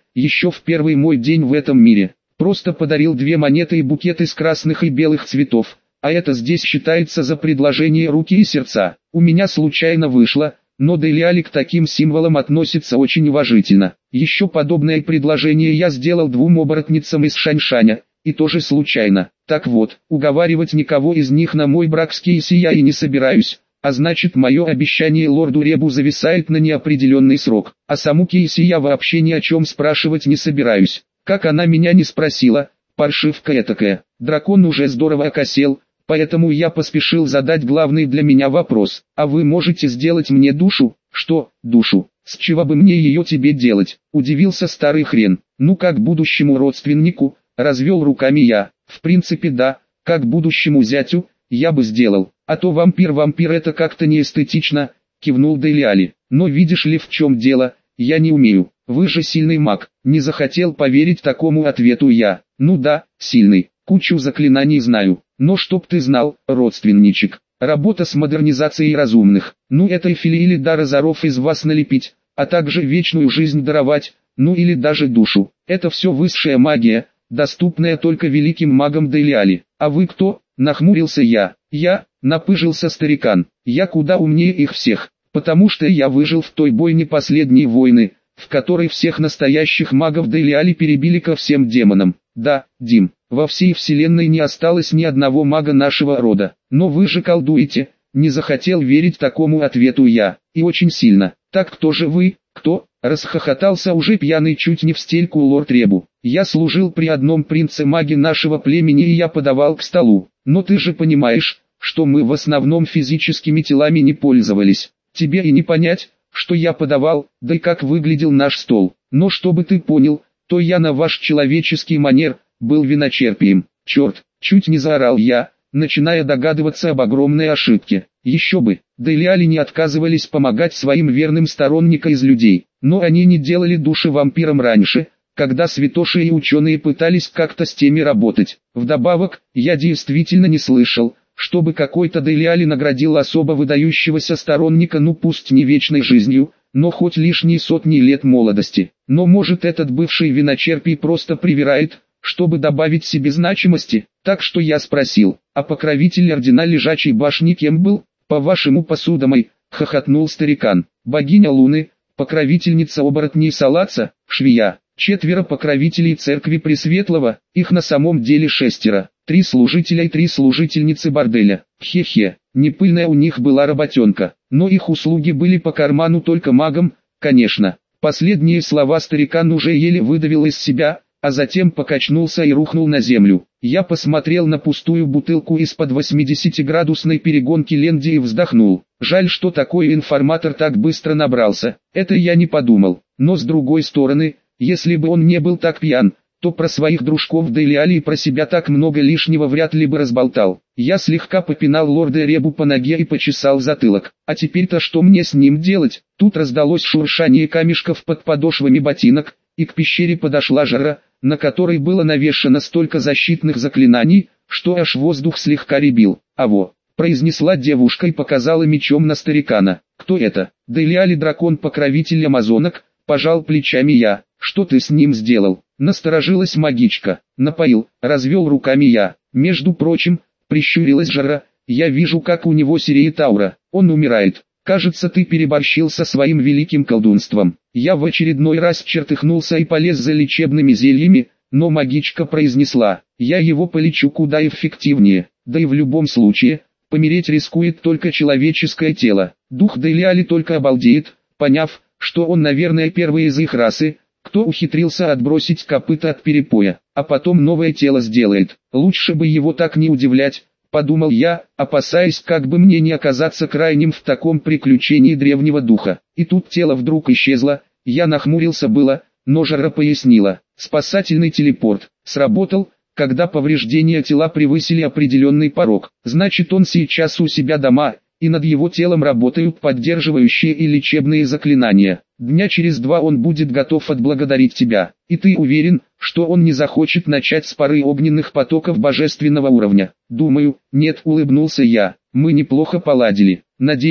еще в первый мой день в этом мире. Просто подарил две монеты и букет из красных и белых цветов, а это здесь считается за предложение руки и сердца. У меня случайно вышло, но Делиали к таким символам относится очень уважительно. Еще подобное предложение я сделал двум оборотницам из Шаньшаня, и тоже случайно. Так вот, уговаривать никого из них на мой брак с Кейси я и не собираюсь, а значит мое обещание лорду Ребу зависает на неопределенный срок, а саму Кейси я вообще ни о чем спрашивать не собираюсь. Как она меня не спросила, паршивка этакая. Дракон уже здорово окосел, поэтому я поспешил задать главный для меня вопрос. А вы можете сделать мне душу? Что, душу? С чего бы мне ее тебе делать? Удивился старый хрен. Ну как будущему родственнику, развел руками я. В принципе да, как будущему зятю, я бы сделал. А то вампир-вампир это как-то неэстетично, кивнул Делиали. Но видишь ли в чем дело, я не умею. Вы же сильный маг. Не захотел поверить такому ответу я. Ну да, сильный. Кучу заклинаний знаю. Но чтоб ты знал, родственничек, работа с модернизацией разумных. Ну это эфили или дара заров из вас налепить, а также вечную жизнь даровать, ну или даже душу. Это все высшая магия, доступная только великим магам Делиали. А вы кто? Нахмурился я. Я, напыжился старикан. Я куда умнее их всех, потому что я выжил в той бойне последней войны, в которой всех настоящих магов Делиали перебили ко всем демонам. Да, Дим, во всей вселенной не осталось ни одного мага нашего рода. Но вы же колдуете. Не захотел верить такому ответу я. И очень сильно. Так кто же вы? Кто? Расхохотался уже пьяный чуть не в стельку лорд Ребу. Я служил при одном принце маге нашего племени и я подавал к столу. Но ты же понимаешь, что мы в основном физическими телами не пользовались. Тебе и не понять, что я подавал, да и как выглядел наш стол. Но чтобы ты понял, то я на ваш человеческий манер, был виночерпием. Черт, чуть не заорал я, начиная догадываться об огромной ошибке. Еще бы, Делиали не отказывались помогать своим верным сторонникам из людей. Но они не делали души вампирам раньше, когда святоши и ученые пытались как-то с теми работать. Вдобавок, я действительно не слышал, чтобы какой-то Делиали наградил особо выдающегося сторонника, ну пусть не вечной жизнью, но хоть лишние сотни лет молодости. Но может этот бывший виночерпий просто привирает, чтобы добавить себе значимости. Так что я спросил, а покровитель ордена Лежачей башни кем был? По-вашему посудомой, хохотнул старикан. Богиня Луны, покровительница оборотней Салаца, швея. Четверо покровителей церкви Пресветлого, их на самом деле шестеро. Три служителя и три служительницы борделя. Хе-хе, непыльная у них была работенка, но их услуги были по карману только магам, конечно. Последние слова старикан уже еле выдавил из себя, а затем покачнулся и рухнул на землю. Я посмотрел на пустую бутылку из-под восьмидесятиградусной перегонки Ленди и вздохнул. Жаль, что такой информатор так быстро набрался. Это я не подумал. Но с другой стороны, если бы он не был так пьян, то про своих дружков Делиали и про себя так много лишнего вряд ли бы разболтал. Я слегка попинал лорда Ребу по ноге и почесал затылок. А теперь-то что мне с ним делать? Тут раздалось шуршание камешков под подошвами ботинок, и к пещере подошла Жара, на которой было навешано столько защитных заклинаний, что аж воздух слегка рябил. «Аво», — произнесла девушка и показала мечом на старикана. «Кто это?» «Делиали, дракон-покровитель амазонок», — пожал плечами я. «Что ты с ним сделал?» Насторожилась магичка. «Напоил», — развел руками я. «Между прочим», — прищурилась Жара, — «я вижу, как у него сереет аура. Он умирает. Кажется, ты переборщил со своим великим колдунством». Я в очередной раз чертыхнулся и полез за лечебными зельями, но магичка произнесла: «Я его полечу куда эффективнее, да и в любом случае, помереть рискует только человеческое тело». Дух Делиали только обалдеет, поняв, что он, наверное, первый из их расы, кто ухитрился отбросить копыта от перепоя, а потом новое тело сделает. Лучше бы его так не удивлять, подумал я, опасаясь, как бы мне не оказаться крайним в таком приключении древнего духа. И тут тело вдруг исчезло, я нахмурился было, но Жара пояснила. Спасательный телепорт сработал, когда повреждения тела превысили определенный порог. Значит, он сейчас у себя дома, и над его телом работают поддерживающие и лечебные заклинания. Дня через два он будет готов отблагодарить тебя. И ты уверен, что он не захочет начать с пары огненных потоков божественного уровня? Думаю, нет, улыбнулся я. Мы неплохо поладили. Надеюсь,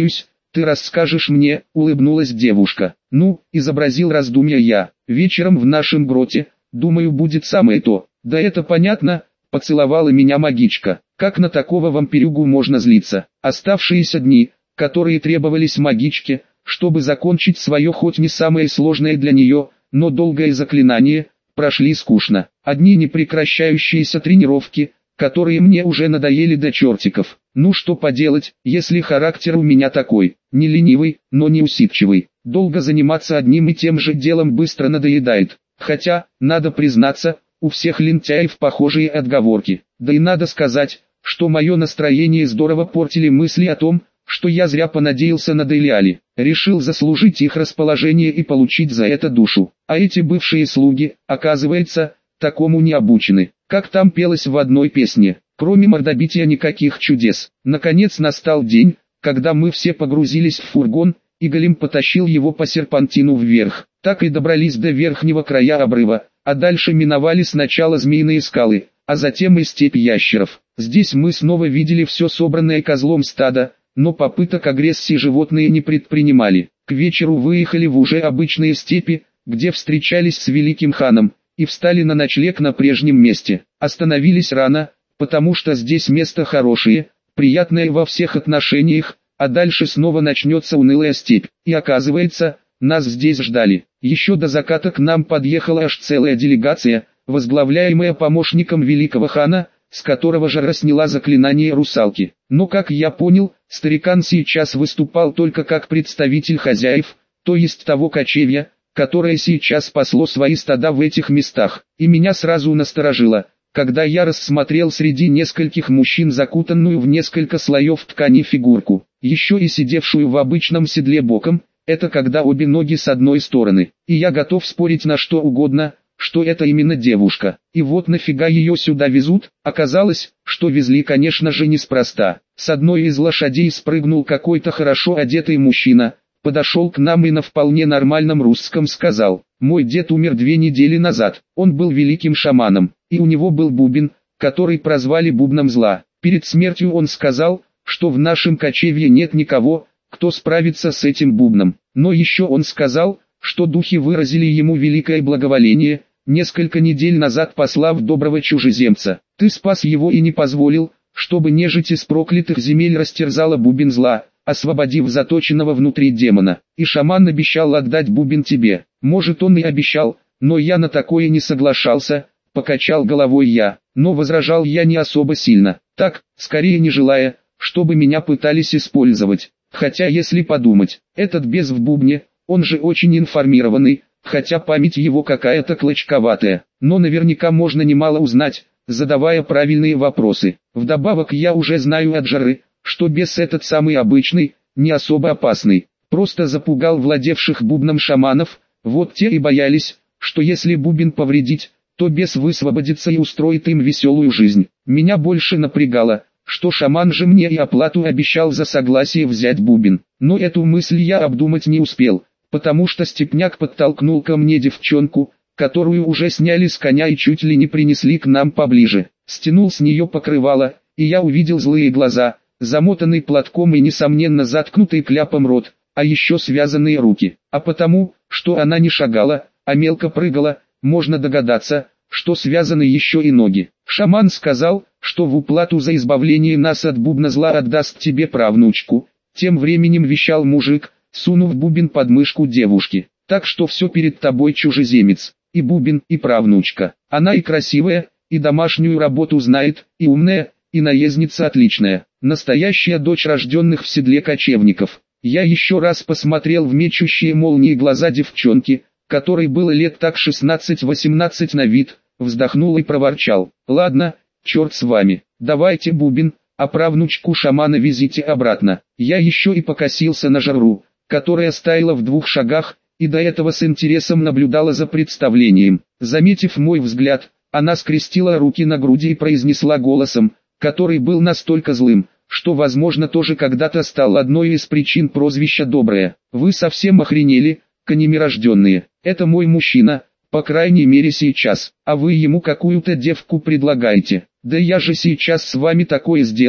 ты расскажешь мне, улыбнулась девушка. Ну, изобразил раздумья я, вечером в нашем гроте, думаю, будет самое то. Да это понятно, поцеловала меня магичка. Как на такого вампирюгу можно злиться? Оставшиеся дни, которые требовались магичке, чтобы закончить свое хоть не самое сложное для нее, но долгое заклинание, прошли скучно. Одни непрекращающиеся тренировки, которые мне уже надоели до чертиков. Ну что поделать, если характер у меня такой, не ленивый, но не усидчивый. Долго заниматься одним и тем же делом быстро надоедает. Хотя, надо признаться, у всех лентяев похожие отговорки. Да и надо сказать, что мое настроение здорово портили мысли о том, что я зря понадеялся на Делиали. Решил заслужить их расположение и получить за это душу. А эти бывшие слуги, оказывается, такому не обучены. Как там пелось в одной песне, кроме мордобития никаких чудес. Наконец настал день, когда мы все погрузились в фургон, и Голем потащил его по серпантину вверх. Так и добрались до верхнего края обрыва, а дальше миновали сначала змеиные скалы, а затем и степь ящеров. Здесь мы снова видели все собранное козлом стадо, но попыток агрессии животные не предпринимали. К вечеру выехали в уже обычные степи, где встречались с великим ханом, и встали на ночлег на прежнем месте. Остановились рано, потому что здесь место хорошее, приятное во всех отношениях, а дальше снова начнется унылая степь. И оказывается, нас здесь ждали. Еще до заката к нам подъехала аж целая делегация, возглавляемая помощником великого хана, с которого Жара сняла заклинание русалки. Но как я понял, старикан сейчас выступал только как представитель хозяев, то есть того кочевья, которое сейчас спасло свои стада в этих местах. И меня сразу насторожило, когда я рассмотрел среди нескольких мужчин закутанную в несколько слоев ткани фигурку, еще и сидевшую в обычном седле боком, это когда обе ноги с одной стороны. И я готов спорить на что угодно, что это именно девушка. И вот нафига ее сюда везут? Оказалось, что везли, конечно же, неспроста. С одной из лошадей спрыгнул какой-то хорошо одетый мужчина, подошел к нам и на вполне нормальном русском сказал: «Мой дед умер две недели назад, он был великим шаманом, и у него был бубен, который прозвали бубном зла. Перед смертью он сказал, что в нашем кочевье нет никого, кто справится с этим бубном. Но еще он сказал, что духи выразили ему великое благоволение, несколько недель назад послав доброго чужеземца. Ты спас его и не позволил, чтобы нежить из проклятых земель растерзала бубен зла, освободив заточенного внутри демона. И шаман обещал отдать бубен тебе». Может, он и обещал, но я на такое не соглашался, покачал головой я. Но возражал я не особо сильно, так, скорее не желая, чтобы меня пытались использовать. Хотя если подумать, этот бес в бубне, он же очень информированный, хотя память его какая-то клочковатая, но наверняка можно немало узнать, задавая правильные вопросы. Вдобавок я уже знаю от Жары, что бес этот самый обычный, не особо опасный, просто запугал владевших бубном шаманов, вот те и боялись, что если бубен повредить, то бес высвободится и устроит им веселую жизнь. Меня больше напрягало, что шаман же мне и оплату обещал за согласие взять бубен. Но эту мысль я обдумать не успел, потому что степняк подтолкнул ко мне девчонку, которую уже сняли с коня и чуть ли не принесли к нам поближе. Стянул с нее покрывало, и я увидел злые глаза, замотанный платком и несомненно заткнутый кляпом рот, а еще связанные руки. А потому, что она не шагала, а мелко прыгала, можно догадаться, что связаны еще и ноги. Шаман сказал, что в уплату за избавление нас от бубна зла отдаст тебе правнучку. Тем временем вещал мужик, сунув бубен под мышку девушки. Так что все перед тобой, чужеземец, и бубен, и правнучка. Она и красивая, и домашнюю работу знает, и умная, и наездница отличная. Настоящая дочь рожденных в седле кочевников. Я еще раз посмотрел в мечущие молнии глаза девчонки, которой было лет так шестнадцать-восемнадцать на вид, вздохнул и проворчал: «Ладно, черт с вами, давайте бубен, а правнучку шамана везите обратно». Я еще и покосился на Жару, которая стояла в двух шагах, и до этого с интересом наблюдала за представлением. Заметив мой взгляд, она скрестила руки на груди и произнесла голосом, который был настолько злым, что возможно тоже когда-то стал одной из причин прозвища «Добрая». «Вы совсем охренели, конемирожденные? Это мой мужчина, по крайней мере сейчас, а вы ему какую-то девку предлагаете. Да я же сейчас с вами такое сделаю,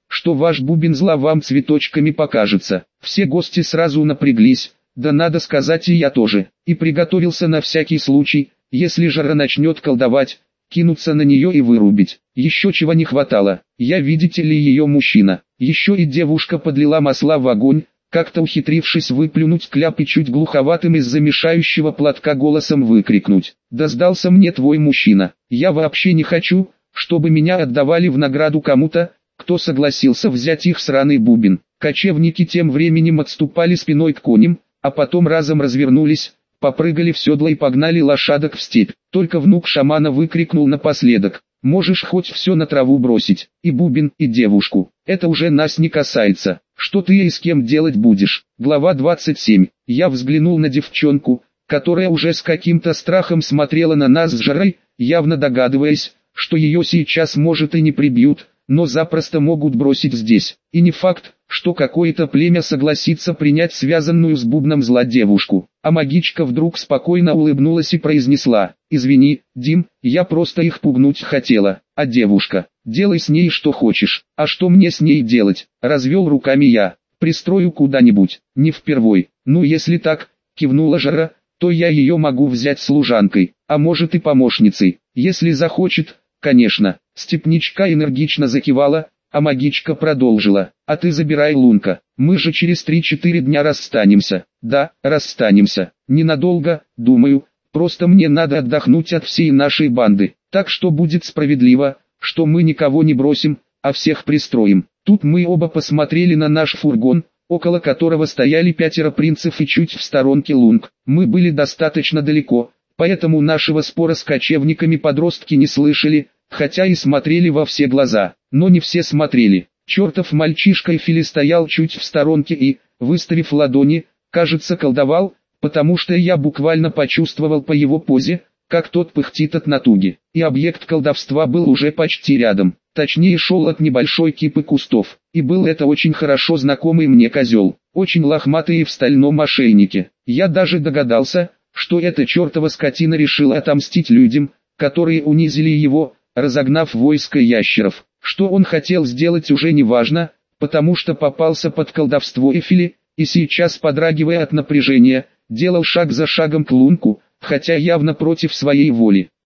что ваш бубен зла вам цветочками покажется. Все гости сразу напряглись, да надо сказать и я тоже, и приготовился на всякий случай, если Жара начнет колдовать, кинуться на нее и вырубить. Еще чего не хватало, я, видите ли, ее мужчина. Еще и девушка подлила масла в огонь, как-то ухитрившись выплюнуть кляп и чуть глуховатым из-за мешающего платка голосом выкрикнуть: «Да сдался мне твой мужчина, я вообще не хочу, чтобы меня отдавали в награду кому-то, кто согласился взять их сраный бубен». Кочевники тем временем отступали спиной к коням, а потом разом развернулись, попрыгали в седло и погнали лошадок в степь. Только внук шамана выкрикнул напоследок: «Можешь хоть все на траву бросить, и бубен, и девушку, это уже нас не касается, что ты и с кем делать будешь». Глава двадцать семь. Я взглянул на девчонку, которая уже с каким-то страхом смотрела на нас с Жарой, явно догадываясь, что ее сейчас может и не прибьют, но запросто могут бросить здесь. И не факт, что какое-то племя согласится принять связанную с бубном зла девушку. А магичка вдруг спокойно улыбнулась и произнесла: «Извини, Дим, я просто их пугнуть хотела, а девушка, делай с ней что хочешь». «А что мне с ней делать?» — развел руками я. «Пристрою куда-нибудь, не впервой». «Ну если так», — кивнула Жара, — «то я ее могу взять служанкой, а может и помощницей, если захочет, конечно». Степничка энергично закивала, а магичка продолжила: «А ты забирай Лунка, мы же через три-четыре дня расстанемся». «Да, расстанемся, ненадолго, думаю, просто мне надо отдохнуть от всей нашей банды, так что будет справедливо, что мы никого не бросим, а всех пристроим». Тут мы оба посмотрели на наш фургон, около которого стояли пятеро принцев и чуть в сторонке Лунг. Мы были достаточно далеко, поэтому нашего спора с кочевниками подростки не слышали, хотя и смотрели во все глаза. Но не все смотрели. Чертов мальчишка Эфили стоял чуть в сторонке и, выставив ладони, кажется, колдовал, потому что я буквально почувствовал по его позе, как тот пыхтит от натуги. И объект колдовства был уже почти рядом, точнее шел от небольшой кипы кустов. И был это очень хорошо знакомый мне козел, очень лохматый и в стальном ошейнике. Я даже догадался, что эта чертова скотина решила отомстить людям, которые унизили его, разогнав войско ящеров. Что он хотел сделать, уже не важно, потому что попался под колдовство Эфили, и сейчас, подрагивая от напряжения, делал шаг за шагом к Лунку, хотя явно против своей воли.